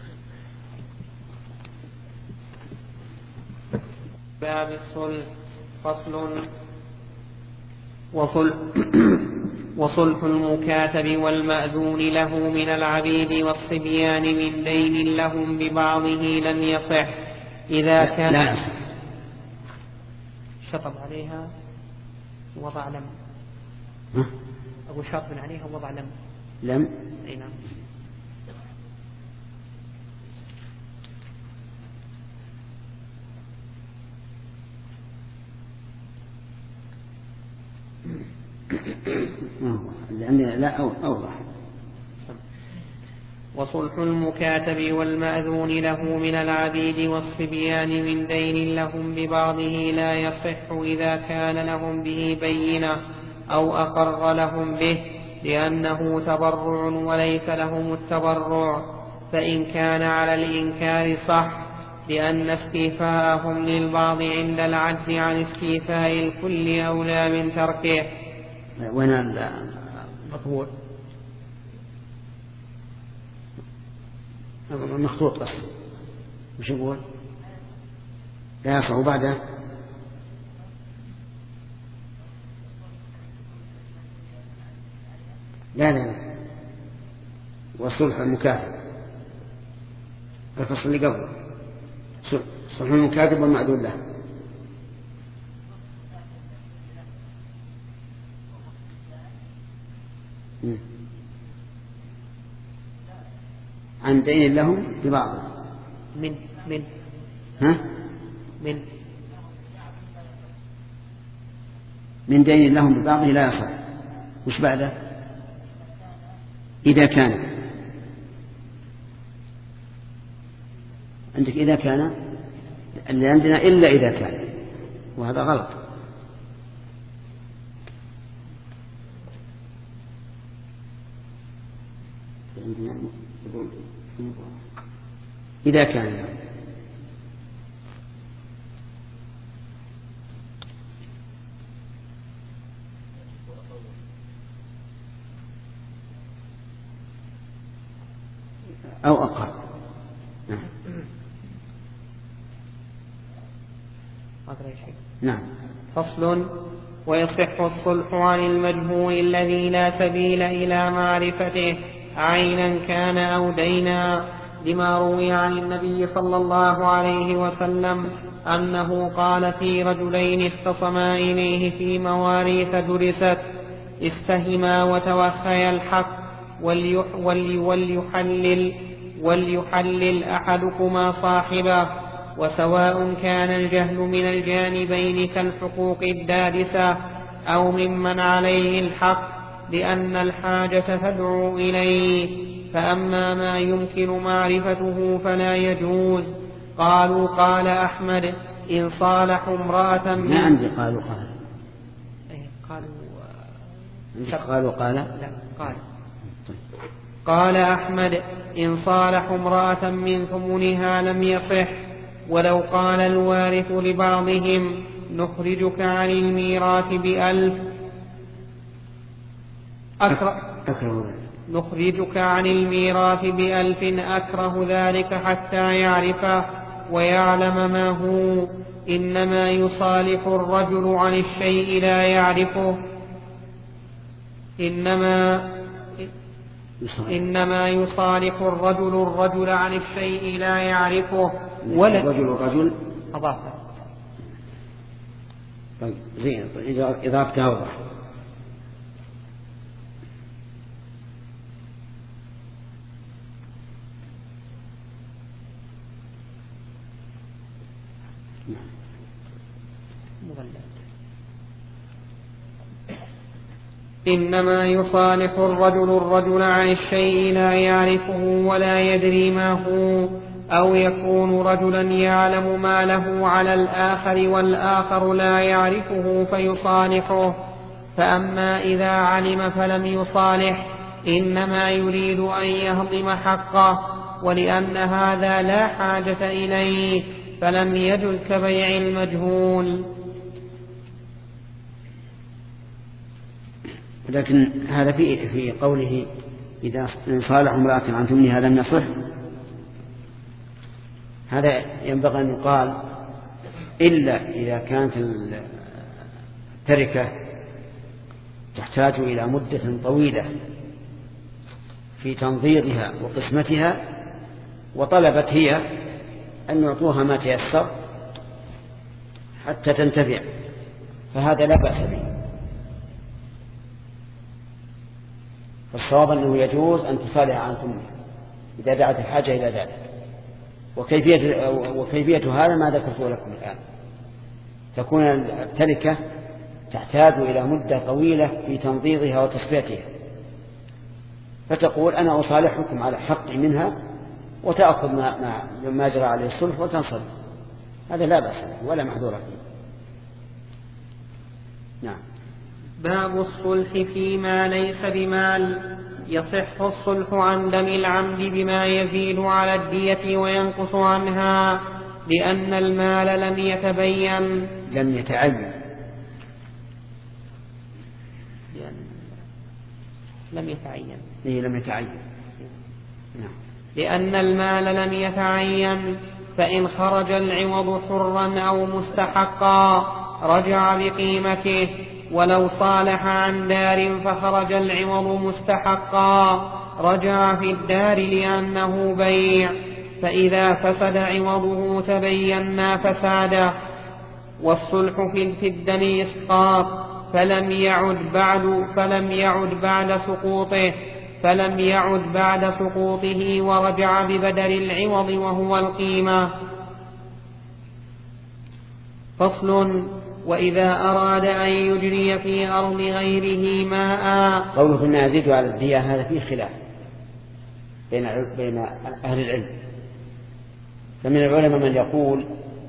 باب الصلح. فصل. وصلح وصلح المكاتب والمأذون له من العبيد والصبيان من دين لهم ببعضه لم يصح إذا كان لا يصح. شطب عليها وضع لم ها؟ أبو شاطب عليها وضع لم لم أي نعم. لأن لا أوضح. وصلح المكاتب والمأذون له من العبيد والصبيان من دين لهم ببعضه لا يصح إذا كان لهم به بينة أو أقر لهم به، لأنه تبرع وليس لهم التبرع، فإن كان على الإنكار صح، لأن استيفاءهم للبعض عند العجز عن استيفاء الكل أولى من تركه. وين المطبوع؟ مخطوط بس وش يقول؟ لا يصح بعده. لا لا لا وصلح المكاتب الفصل اللي قبله صلح المكاتب والمعدول له. عن دين لهم ببعض من من ها من من دين لهم ببعضه لا يصح. وش بعده؟ إذا كان عندك إذا كان اللي عندنا إلا إذا كان، وهذا غلط. إذا كان أو أقل. نعم. نعم. فصل. ويصح الصلح عن المجهول الذي لا سبيل إلى معرفته عينا كان أو دينا، لما روي عن النبي صلى الله عليه وسلم أنه قال في رجلين اختصما إليه في مواريث درست استهما وتوخيا الحق وليح ولي وليحلل وليحلل أحدكما صاحبه، وسواء كان الجهل من الجانبين كالحقوق الدارسة أو ممن عليه الحق، لأن الحاجة تدعو إليه. فأما ما يمكن معرفته فلا يجوز. قالوا قال أحمد إن صالحوا امرأة ما عندي قالوا قال قالوا قالوا قال لا قال قال أحمد إن صالحوا امرأة من ثمنها لم يصح. ولو قال الوارث لبعضهم نخرجك عن الميراث بألف أكره نخرجك عن الميراث بألف أكره ذلك حتى يعرفه ويعلم ما هو، إنما يصالح الرجل عن الشيء لا يعرفه إنما إنما يصالح الرجل الرجل عن الشيء لا يعرفه ولا الرجل الرجل أضافه. طيب زين إذا إضافتها أوضح. إنما يصالح الرجل الرجل عن الشيء لا يعرفه ولا يدري ما هو، أو يكون رجلا يعلم ما له على الآخر والآخر لا يعرفه فيصالحه. فأما إذا علم فلم يصالح إنما يريد أن يهضم حقه، ولأن هذا لا حاجة إليه فلم يجز كبيع المجهول. لكن هذا في في قوله إذا صالح امرأة عن ثمنها لم يصح، هذا ينبغي أن يقال إلا إذا كانت التركة تحتاج إلى مدة طويلة في تنظيرها وقسمتها، وطلبت هي أن يعطوها ما تيسر حتى تنتفع، فهذا لا بأس به. فالصواب أنه يجوز أن تصالح عن ثمنها إذا دعت الحاجة إلى ذلك. وكيفية, وكيفية هذا ما ذكرته لكم الآن. تكون التركة تحتاج إلى مدة طويلة في تنظيرها وتصفيتها، فتقول أنا أصالحكم على حقي منها وتأخذ ما, ما جرى عليه الصلح وتنصرف، هذا لا بأس ولا محذور فيه. نعم. باب الصلح فيما ليس بمال. يصح الصلح عن دم العمد بما يزيد على الدية وينقص عنها، لأن المال لم يتبين لم يتعين لم يتعين إيه لم يتعين نعم. لأن المال لم يتعين، فإن خرج العوض حرا أو مستحقا رجع بقيمته، ولو صالح عن دار فخرج العوض مستحقا رجع في الدار لأنه بيع، فإذا فسد عوضه تبينا فسادا. والصلح في الدم إسقاط، فلم يعد بعد فلم يعد بعد سقوطه فلم يعد بعد سقوطه ورجع ببدل العوض وهو القيمة. فصل. وإذا أراد أن يجري في أرض غيره ماء. قوله كنا يزيد على الدية هذا فيه خلاف بين بين أهل العلم، فمن العلماء من يقول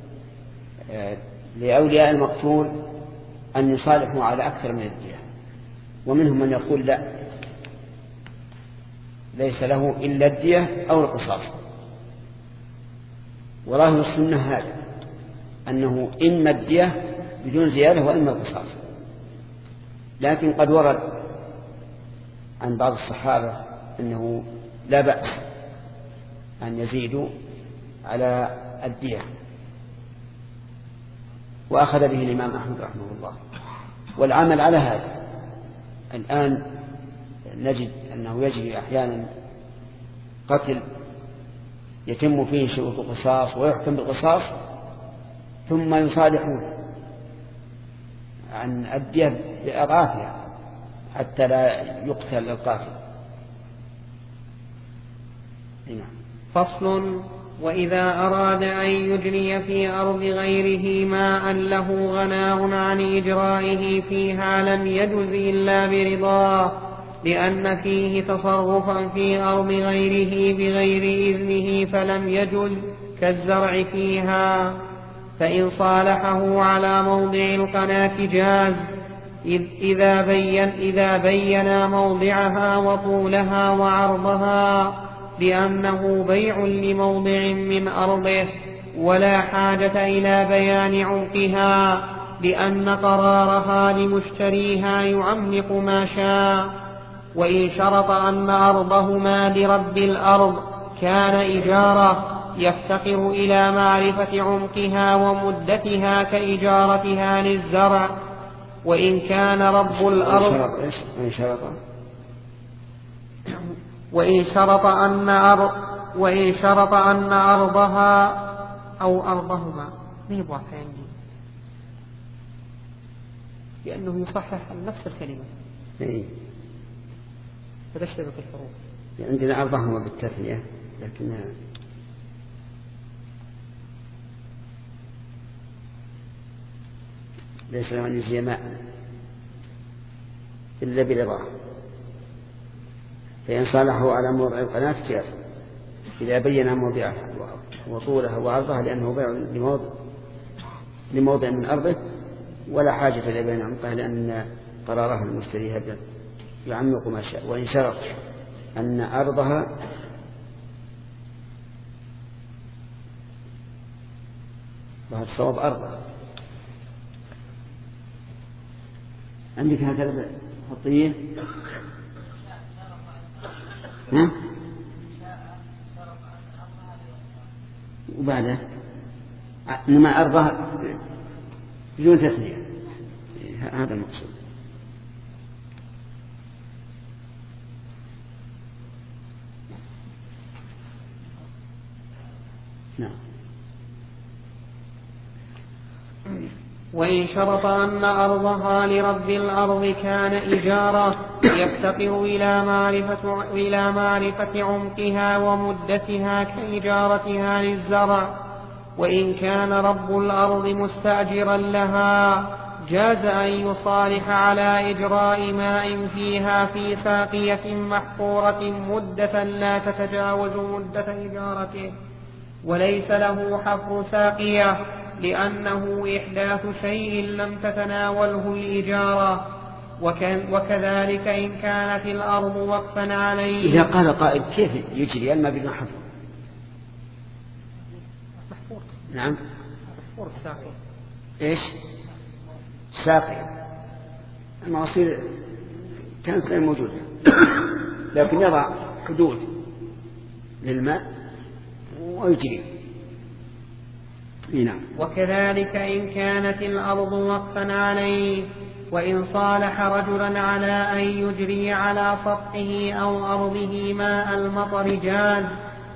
لأولياء المقتول أن يصالحوا على أكثر من الدية، ومنهم من يقول لا، ليس له إلا الدية أو القصاص. وظاهر السنة هذا أنه إما الدية بدون زيادة وإما القصاص. لكن قد ورد عن بعض الصحابة أنه لا بأس أن يزيدوا على الدية، وأخذ به الإمام أحمد رحمه الله، والعمل على هذا. الآن نجد أنه يجري أحيانا قتل يتم فيه شروط القصاص ويحكم بالقصاص ثم يصالحون عن الدية بأضعافها حتى لا يقتل القاتل. فصل: وإذا أراد أن يجري في أرض غيره ماء له غناء عن إجرائه فيها لم يجز إلا برضاه، لأن فيه تصرفا في أرض غيره بغير إذنه فلم يجز كالزرع فيها. فإن صالحه على موضع القناة جاز إذا بين, إذا بين موضعها وطولها وعرضها، لأنه بيع لموضع من أرضه، ولا حاجة إلى بيان عمقها، لأن قرارها لمشتريها يعمق ما شاء. وإن شرط أن أرضهما لرب الأرض كان إجارة يفتقر إلى معرفة عمقها ومدتها كإجارتها للزرع. وإن كان رب الأرض وإن شرط أن أرض وإن شرط أن أرضها أو أرضهما ما يبغى عندي، لأنه يصحح نفس الكلمة فتشتبك الحروف. عندنا أرضهما بالتثنية لكن ليس عن يجزي ماء إلا برضاه. فإن صالحه على موضع القناة جاز إذا بين موضعها وطولها وعرضها، لأنه بيع لموضع, لموضع من أرضه ولا حاجة إلى بيان عمقها، لأن قرارها المشتريها يعمق ما شاء. وإن شرط أن أرضها وهذا الصواب أرضها. عندك هكذا خطية ها؟ وبعدها إنما أرضها بدون تثنية، هذا المقصود. نعم. وإن شرط أن أرضها لرب الأرض كان إجارة يفتقر إلى معرفة, إلى معرفة عمقها ومدتها كإجارتها للزرع. وإن كان رب الأرض مستأجرا لها جاز أن يصالح على إجراء ماء فيها في ساقية محفورة مدة لا تتجاوز مدة إجارته، وليس له حفر ساقية، لأنه إحداث شيء لم تتناوله الإجارة. وكذلك إن كانت الأرض وقفا عليه. إذا قال قائل كيف يجري الماء بدون حفر؟ محفور. نعم محفور الساقية. إيش ساقية؟ المواصير كانت غير موجودة لكن يضع حدود للماء ويجري. نعم. وكذلك إن كانت الأرض وقفا عليه، وإن صالح رجلا على أن يجري على سطحه أو أرضه ماء المطر جاز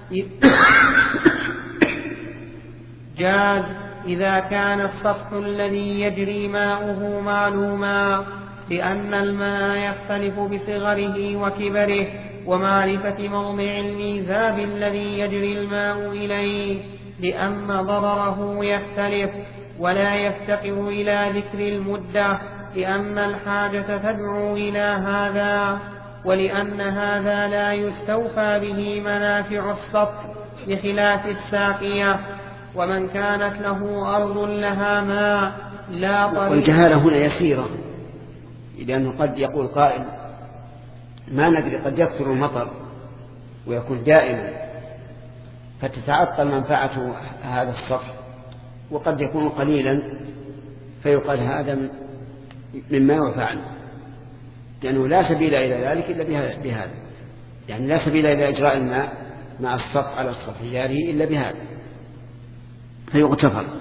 جاز إذا كان السطح الذي يجري ماؤه معلوما، لأن الماء يختلف بصغره وكبره ومعرفة موضع الميزاب الذي يجري الماء إليه، لأن ضرره يختلف، ولا يفتقر إلى ذكر المدة، لأن الحاجة تدعو إلى هذا، ولأن هذا لا يستوفى به منافع السطح بخلاف الساقية. ومن كانت له أرض لها ماء لا طريق. والجهالة هنا يسيرة، لأنه قد يقول قائل ما ندري قد يكثر المطر ويكون دائما فتتعطل منفعة هذا السطح، وقد يكون قليلا فيقال هذا مما يعفى عنه، لأنه لا سبيل إلى ذلك إلا بهذا، يعني لا سبيل إلى إجراء الماء مع السطح على السطحياره إلا بهذا فيغتفر.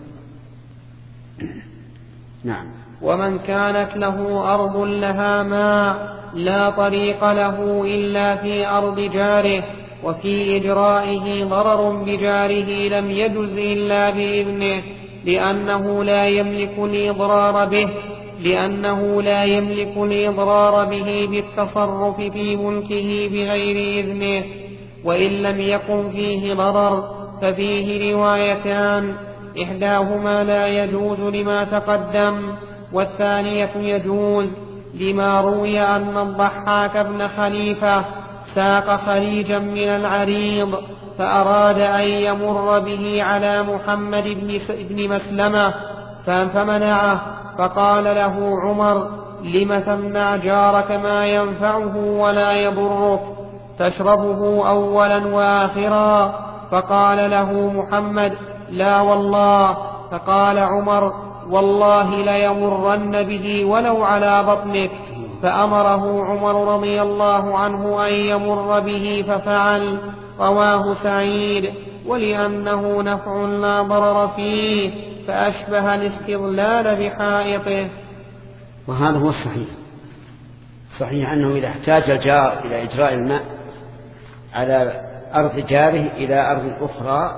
نعم. ومن كانت له أرض لها ماء لا طريق له إلا في أرض جاره وفي إجرائه ضرر بجاره لم يجز إلا بإذنه لأنه لا يملك الإضرار به لأنه لا يملك الإضرار به بالتصرف في ملكه بغير إذنه. وإن لم يكن فيه ضرر ففيه روايتان، إحداهما لا يجوز لما تقدم، والثانية يجوز لما روي أن الضحاك بن خليفة ساق خليجا من العريض فأراد أن يمر به على محمد بن مسلمة فمنعه، فقال له عمر: لم تمنع جارك ما ينفعه ولا يضرك تشربه أولا وآخرا؟ فقال له محمد: لا والله. فقال عمر: والله ليمرن به ولو على بطنك. فأمره عمر رضي الله عنه أن يمر به ففعل. رواه سعيد. ولأنه نفع لا ضرر فيه فأشبه الاستظلال بحائطه. وهذا هو الصحيح. صحيح أنه إذا احتاج الجار إلى إجراء الماء على أرض جاره إلى أرض أخرى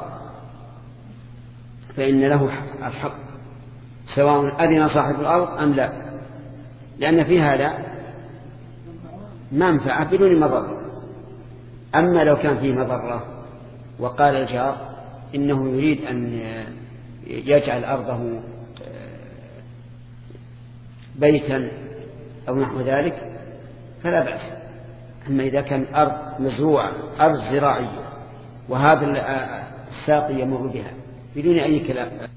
فإن له الحق سواء أذن صاحب الأرض أم لا، لأن في هذا منفعة بدون مضرة. أما لو كان فيه مضرة وقال الجار إنه يريد أن يجعل أرضه بيتا أو نحو ذلك فلا بأس. أما إذا كان أرض مزروعة أرض زراعية وهذا الساقي يمر بها بدون أي كلام